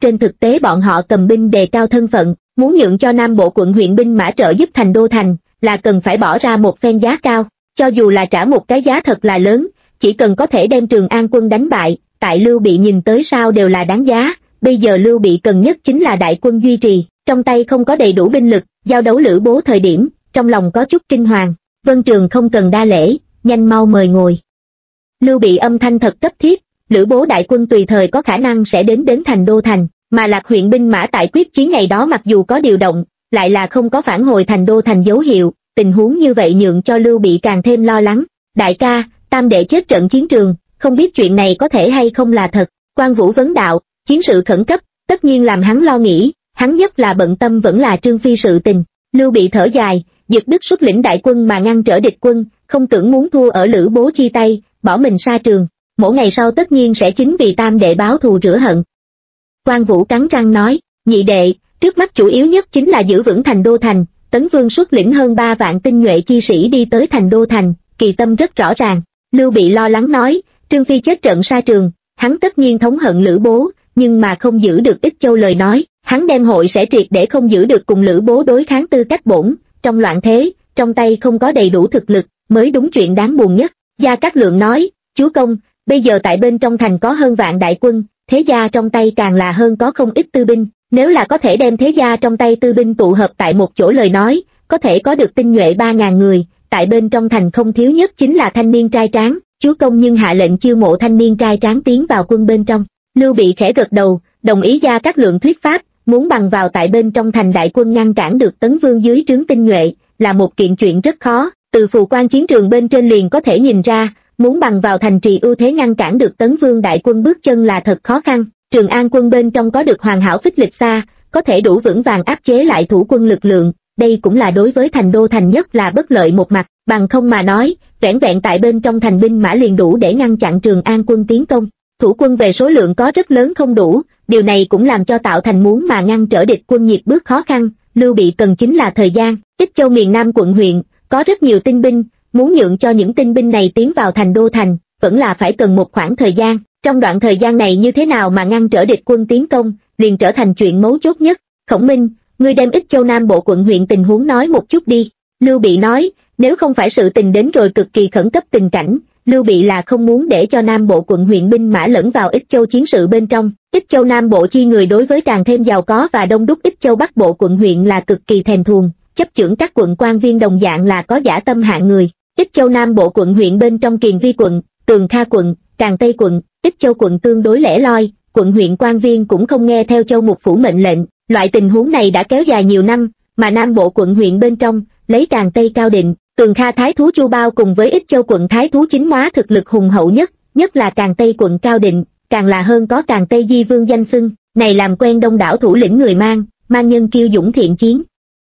trên thực tế bọn họ cầm binh đề cao thân phận, muốn nhượng cho Nam Bộ quận huyện binh mã trợ giúp thành đô thành, là cần phải bỏ ra một phen giá cao, cho dù là trả một cái giá thật là lớn, chỉ cần có thể đem Trường An quân đánh bại, tại Lưu Bị nhìn tới sao đều là đáng giá. Bây giờ Lưu Bị cần nhất chính là đại quân duy trì, trong tay không có đầy đủ binh lực, giao đấu Lữ Bố thời điểm, trong lòng có chút kinh hoàng. Vân Trường không cần đa lễ, nhanh mau mời ngồi. Lưu Bị âm thanh thật cấp thiết, Lữ Bố đại quân tùy thời có khả năng sẽ đến thành đô thành, mà Lạc huyện binh mã tại quyết chiến ngày đó mặc dù có điều động, lại là không có phản hồi thành đô thành dấu hiệu, tình huống như vậy nhượng cho Lưu Bị càng thêm lo lắng. Đại ca, Tam đệ chết trận chiến trường, không biết chuyện này có thể hay không là thật. Quan Vũ vấn đạo, chiến sự khẩn cấp, tất nhiên làm hắn lo nghĩ, hắn nhất là bận tâm vẫn là Trương Phi sự tình. Lưu Bị thở dài, Dực Đức xuất lĩnh đại quân mà ngăn trở địch quân, không tưởng muốn thua ở Lữ Bố chi tay, bỏ mình sa trường, mỗi ngày sau tất nhiên sẽ chính vì Tam đệ báo thù rửa hận. Quan Vũ cắn răng nói, nhị đệ, trước mắt chủ yếu nhất chính là giữ vững thành đô thành. Tấn Vương xuất lĩnh hơn 3 vạn tinh nhuệ chi sĩ đi tới thành đô thành, kỳ tâm rất rõ ràng. Lưu Bị lo lắng nói, Trương Phi chết trận sa trường, hắn tất nhiên thống hận Lữ Bố, nhưng mà không giữ được Ích Châu lời nói, hắn đem hội sẽ triệt để không giữ được cùng Lữ Bố đối kháng tư cách bổn. Trong loạn thế, trong tay không có đầy đủ thực lực, mới đúng chuyện đáng buồn nhất. Gia Cát Lượng nói, chúa công, bây giờ tại bên trong thành có hơn vạn đại quân, thế gia trong tay càng là hơn có không ít tư binh. Nếu là có thể đem thế gia trong tay tư binh tụ hợp tại một chỗ lời nói, có thể có được tinh nhuệ 3.000 người, tại bên trong thành không thiếu nhất chính là thanh niên trai tráng, chúa công nhưng hạ lệnh chiêu mộ thanh niên trai tráng tiến vào quân bên trong. Lưu Bị khẽ gật đầu, đồng ý Gia Cát Lượng thuyết pháp, muốn bằng vào tại bên trong thành đại quân ngăn cản được Tấn Vương dưới trướng tinh nhuệ, là một kiện chuyện rất khó, từ phù quan chiến trường bên trên liền có thể nhìn ra, muốn bằng vào thành trì ưu thế ngăn cản được Tấn Vương đại quân bước chân là thật khó khăn. Trường An quân bên trong có được hoàn hảo phích lịch xa, có thể đủ vững vàng áp chế lại thủ quân lực lượng, đây cũng là đối với thành đô thành nhất là bất lợi một mặt, bằng không mà nói, vẻn vẹn tại bên trong thành binh mã liền đủ để ngăn chặn Trường An quân tiến công. Thủ quân về số lượng có rất lớn không đủ, điều này cũng làm cho tạo thành muốn mà ngăn trở địch quân nhịp bước khó khăn. Lưu Bị cần chính là thời gian. Ích Châu miền Nam quận huyện, có rất nhiều tinh binh, muốn nhượng cho những tinh binh này tiến vào thành đô thành, vẫn là phải cần một khoảng thời gian. Trong đoạn thời gian này như thế nào mà ngăn trở địch quân tiến công, liền trở thành chuyện mấu chốt nhất. Khổng Minh, ngươi đem Ích Châu Nam Bộ quận huyện tình huống nói một chút đi. Lưu Bị nói, nếu không phải sự tình đến rồi cực kỳ khẩn cấp tình cảnh, Lưu Bị là không muốn để cho Nam Bộ quận huyện binh mã lẫn vào Ích Châu chiến sự bên trong. Ích Châu Nam Bộ chi người đối với càng thêm giàu có và đông đúc Ích Châu Bắc Bộ quận huyện là cực kỳ thèm thuồng, chấp chưởng các quận quan viên đồng dạng là có dã tâm hạng người. Ích Châu Nam Bộ quận huyện bên trong Kiền Vi quận, Tường Kha quận, Tràng Tây quận, Ích Châu quận tương đối lẻ loi, quận huyện quan viên cũng không nghe theo Châu Mục Phủ mệnh lệnh. Loại tình huống này đã kéo dài nhiều năm, mà Nam Bộ quận huyện bên trong, lấy Tràng Tây Cao Định, Tường Kha Thái Thú Chu Bao cùng với Ích Châu quận Thái Thú Chính Hóa thực lực hùng hậu nhất là Tràng Tây quận Cao Định, càng là hơn có Tràng Tây Di Vương danh xưng, này làm quen đông đảo thủ lĩnh người mang nhân kiêu dũng thiện chiến.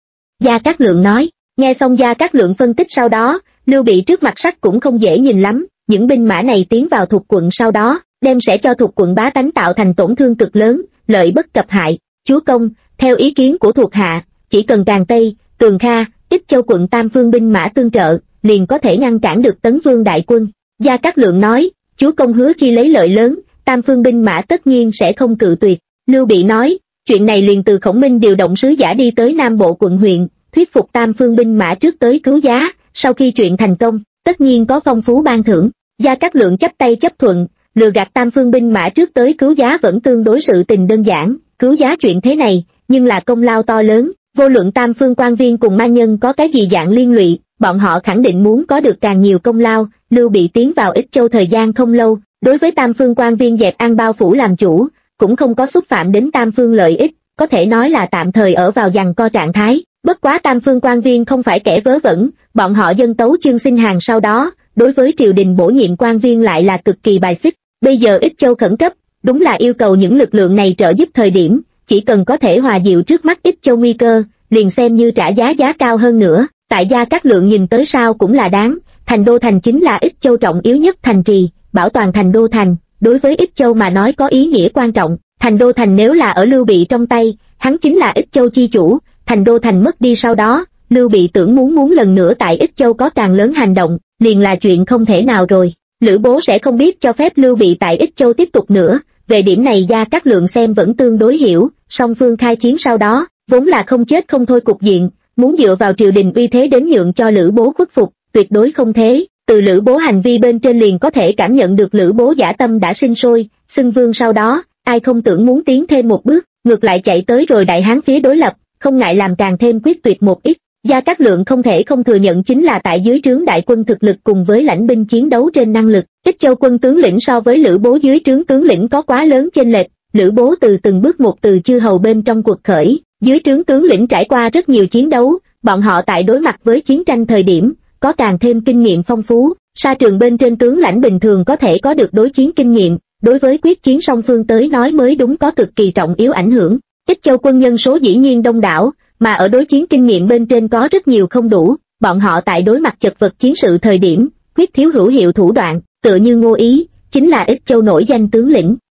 Gia Cát Lượng nói, nghe xong Gia Cát Lượng phân tích sau đó, Lưu Bị trước mặt sắc cũng không dễ nhìn lắm, những binh mã này tiến vào thuộc quận sau đó, đem sẽ cho thuộc quận bá tánh tạo thành tổn thương cực lớn, lợi bất cập hại. Chúa công, theo ý kiến của thuộc hạ, chỉ cần Tràng Tây, Tường Kha, Ích Châu quận tam phương binh mã tương trợ, liền có thể ngăn cản được Tấn Vương đại quân. Gia Cát Lượng nói, chúa công hứa chi lấy lợi lớn, tam phương binh mã tất nhiên sẽ không cự tuyệt. Lưu Bị nói, chuyện này liền từ Khổng Minh điều động sứ giả đi tới Nam Bộ quận huyện, thuyết phục tam phương binh mã trước tới cứu giá, sau khi chuyện thành công, tất nhiên có phong phú ban thưởng. Gia Cát Lượng chắp tay chấp thuận, lừa gạt tam phương binh mã trước tới cứu giá vẫn tương đối sự tình đơn giản, cứu giá chuyện thế này, nhưng là công lao to lớn, vô luận tam phương quan viên cùng ma nhân có cái gì dạng liên lụy, bọn họ khẳng định muốn có được càng nhiều công lao. Lưu Bị tiến vào Ích Châu thời gian không lâu, đối với tam phương quan viên dẹp an bao phủ làm chủ, cũng không có xúc phạm đến tam phương lợi ích, có thể nói là tạm thời ở vào giằng co trạng thái. Bất quá tam phương quan viên không phải kẻ vớ vẩn, bọn họ dân tấu chương xin hàng sau đó, đối với triều đình bổ nhiệm quan viên lại là cực kỳ bài xích. Bây giờ Ích Châu khẩn cấp, đúng là yêu cầu những lực lượng này trợ giúp thời điểm, chỉ cần có thể hòa dịu trước mắt Ích Châu nguy cơ, liền xem như trả giá cao hơn nữa, tại Gia Cát Lượng nhìn tới sao cũng là đáng. Thành đô thành chính là Ích Châu trọng yếu nhất thành trì, bảo toàn thành đô thành, đối với Ích Châu mà nói có ý nghĩa quan trọng. Thành đô thành nếu là ở Lưu Bị trong tay, hắn chính là Ích Châu chi chủ. Thành đô thành mất đi sau đó, Lưu Bị tưởng muốn lần nữa tại Ích Châu có càng lớn hành động, liền là chuyện không thể nào rồi. Lữ Bố sẽ không biết cho phép Lưu Bị tại Ích Châu tiếp tục nữa, về điểm này Gia Cát Lượng xem vẫn tương đối hiểu, song phương khai chiến sau đó, vốn là không chết không thôi cục diện, muốn dựa vào triều đình uy thế đến nhượng cho Lữ Bố khuất phục, tuyệt đối không thế. Từ Lữ Bố hành vi bên trên liền có thể cảm nhận được Lữ Bố dã tâm đã sinh sôi, xưng vương sau đó, ai không tưởng muốn tiến thêm một bước, ngược lại chạy tới rồi Đại Hán phía đối lập, không ngại làm càng thêm quyết tuyệt một ít. Gia Cát Lượng không thể không thừa nhận chính là tại dưới trướng đại quân thực lực cùng với lãnh binh chiến đấu trên năng lực, Ích Châu quân tướng lĩnh so với Lữ Bố dưới trướng tướng lĩnh có quá lớn chênh lệch. Lữ Bố từ từng bước một từ chư hầu bên trong cuộc khởi, dưới trướng tướng lĩnh trải qua rất nhiều chiến đấu, bọn họ tại đối mặt với chiến tranh thời điểm, có càng thêm kinh nghiệm phong phú, sa trường bên trên tướng lãnh bình thường có thể có được đối chiến kinh nghiệm, đối với quyết chiến song phương tới nói mới đúng có cực kỳ trọng yếu ảnh hưởng. Ích Châu quân nhân số dĩ nhiên đông đảo, mà ở đối chiến kinh nghiệm bên trên có rất nhiều không đủ, bọn họ tại đối mặt chật vật chiến sự thời điểm, quyết thiếu hữu hiệu thủ đoạn, tựa như Ngô Ý, chính là Ích Châu nổi danh tướng lĩnh.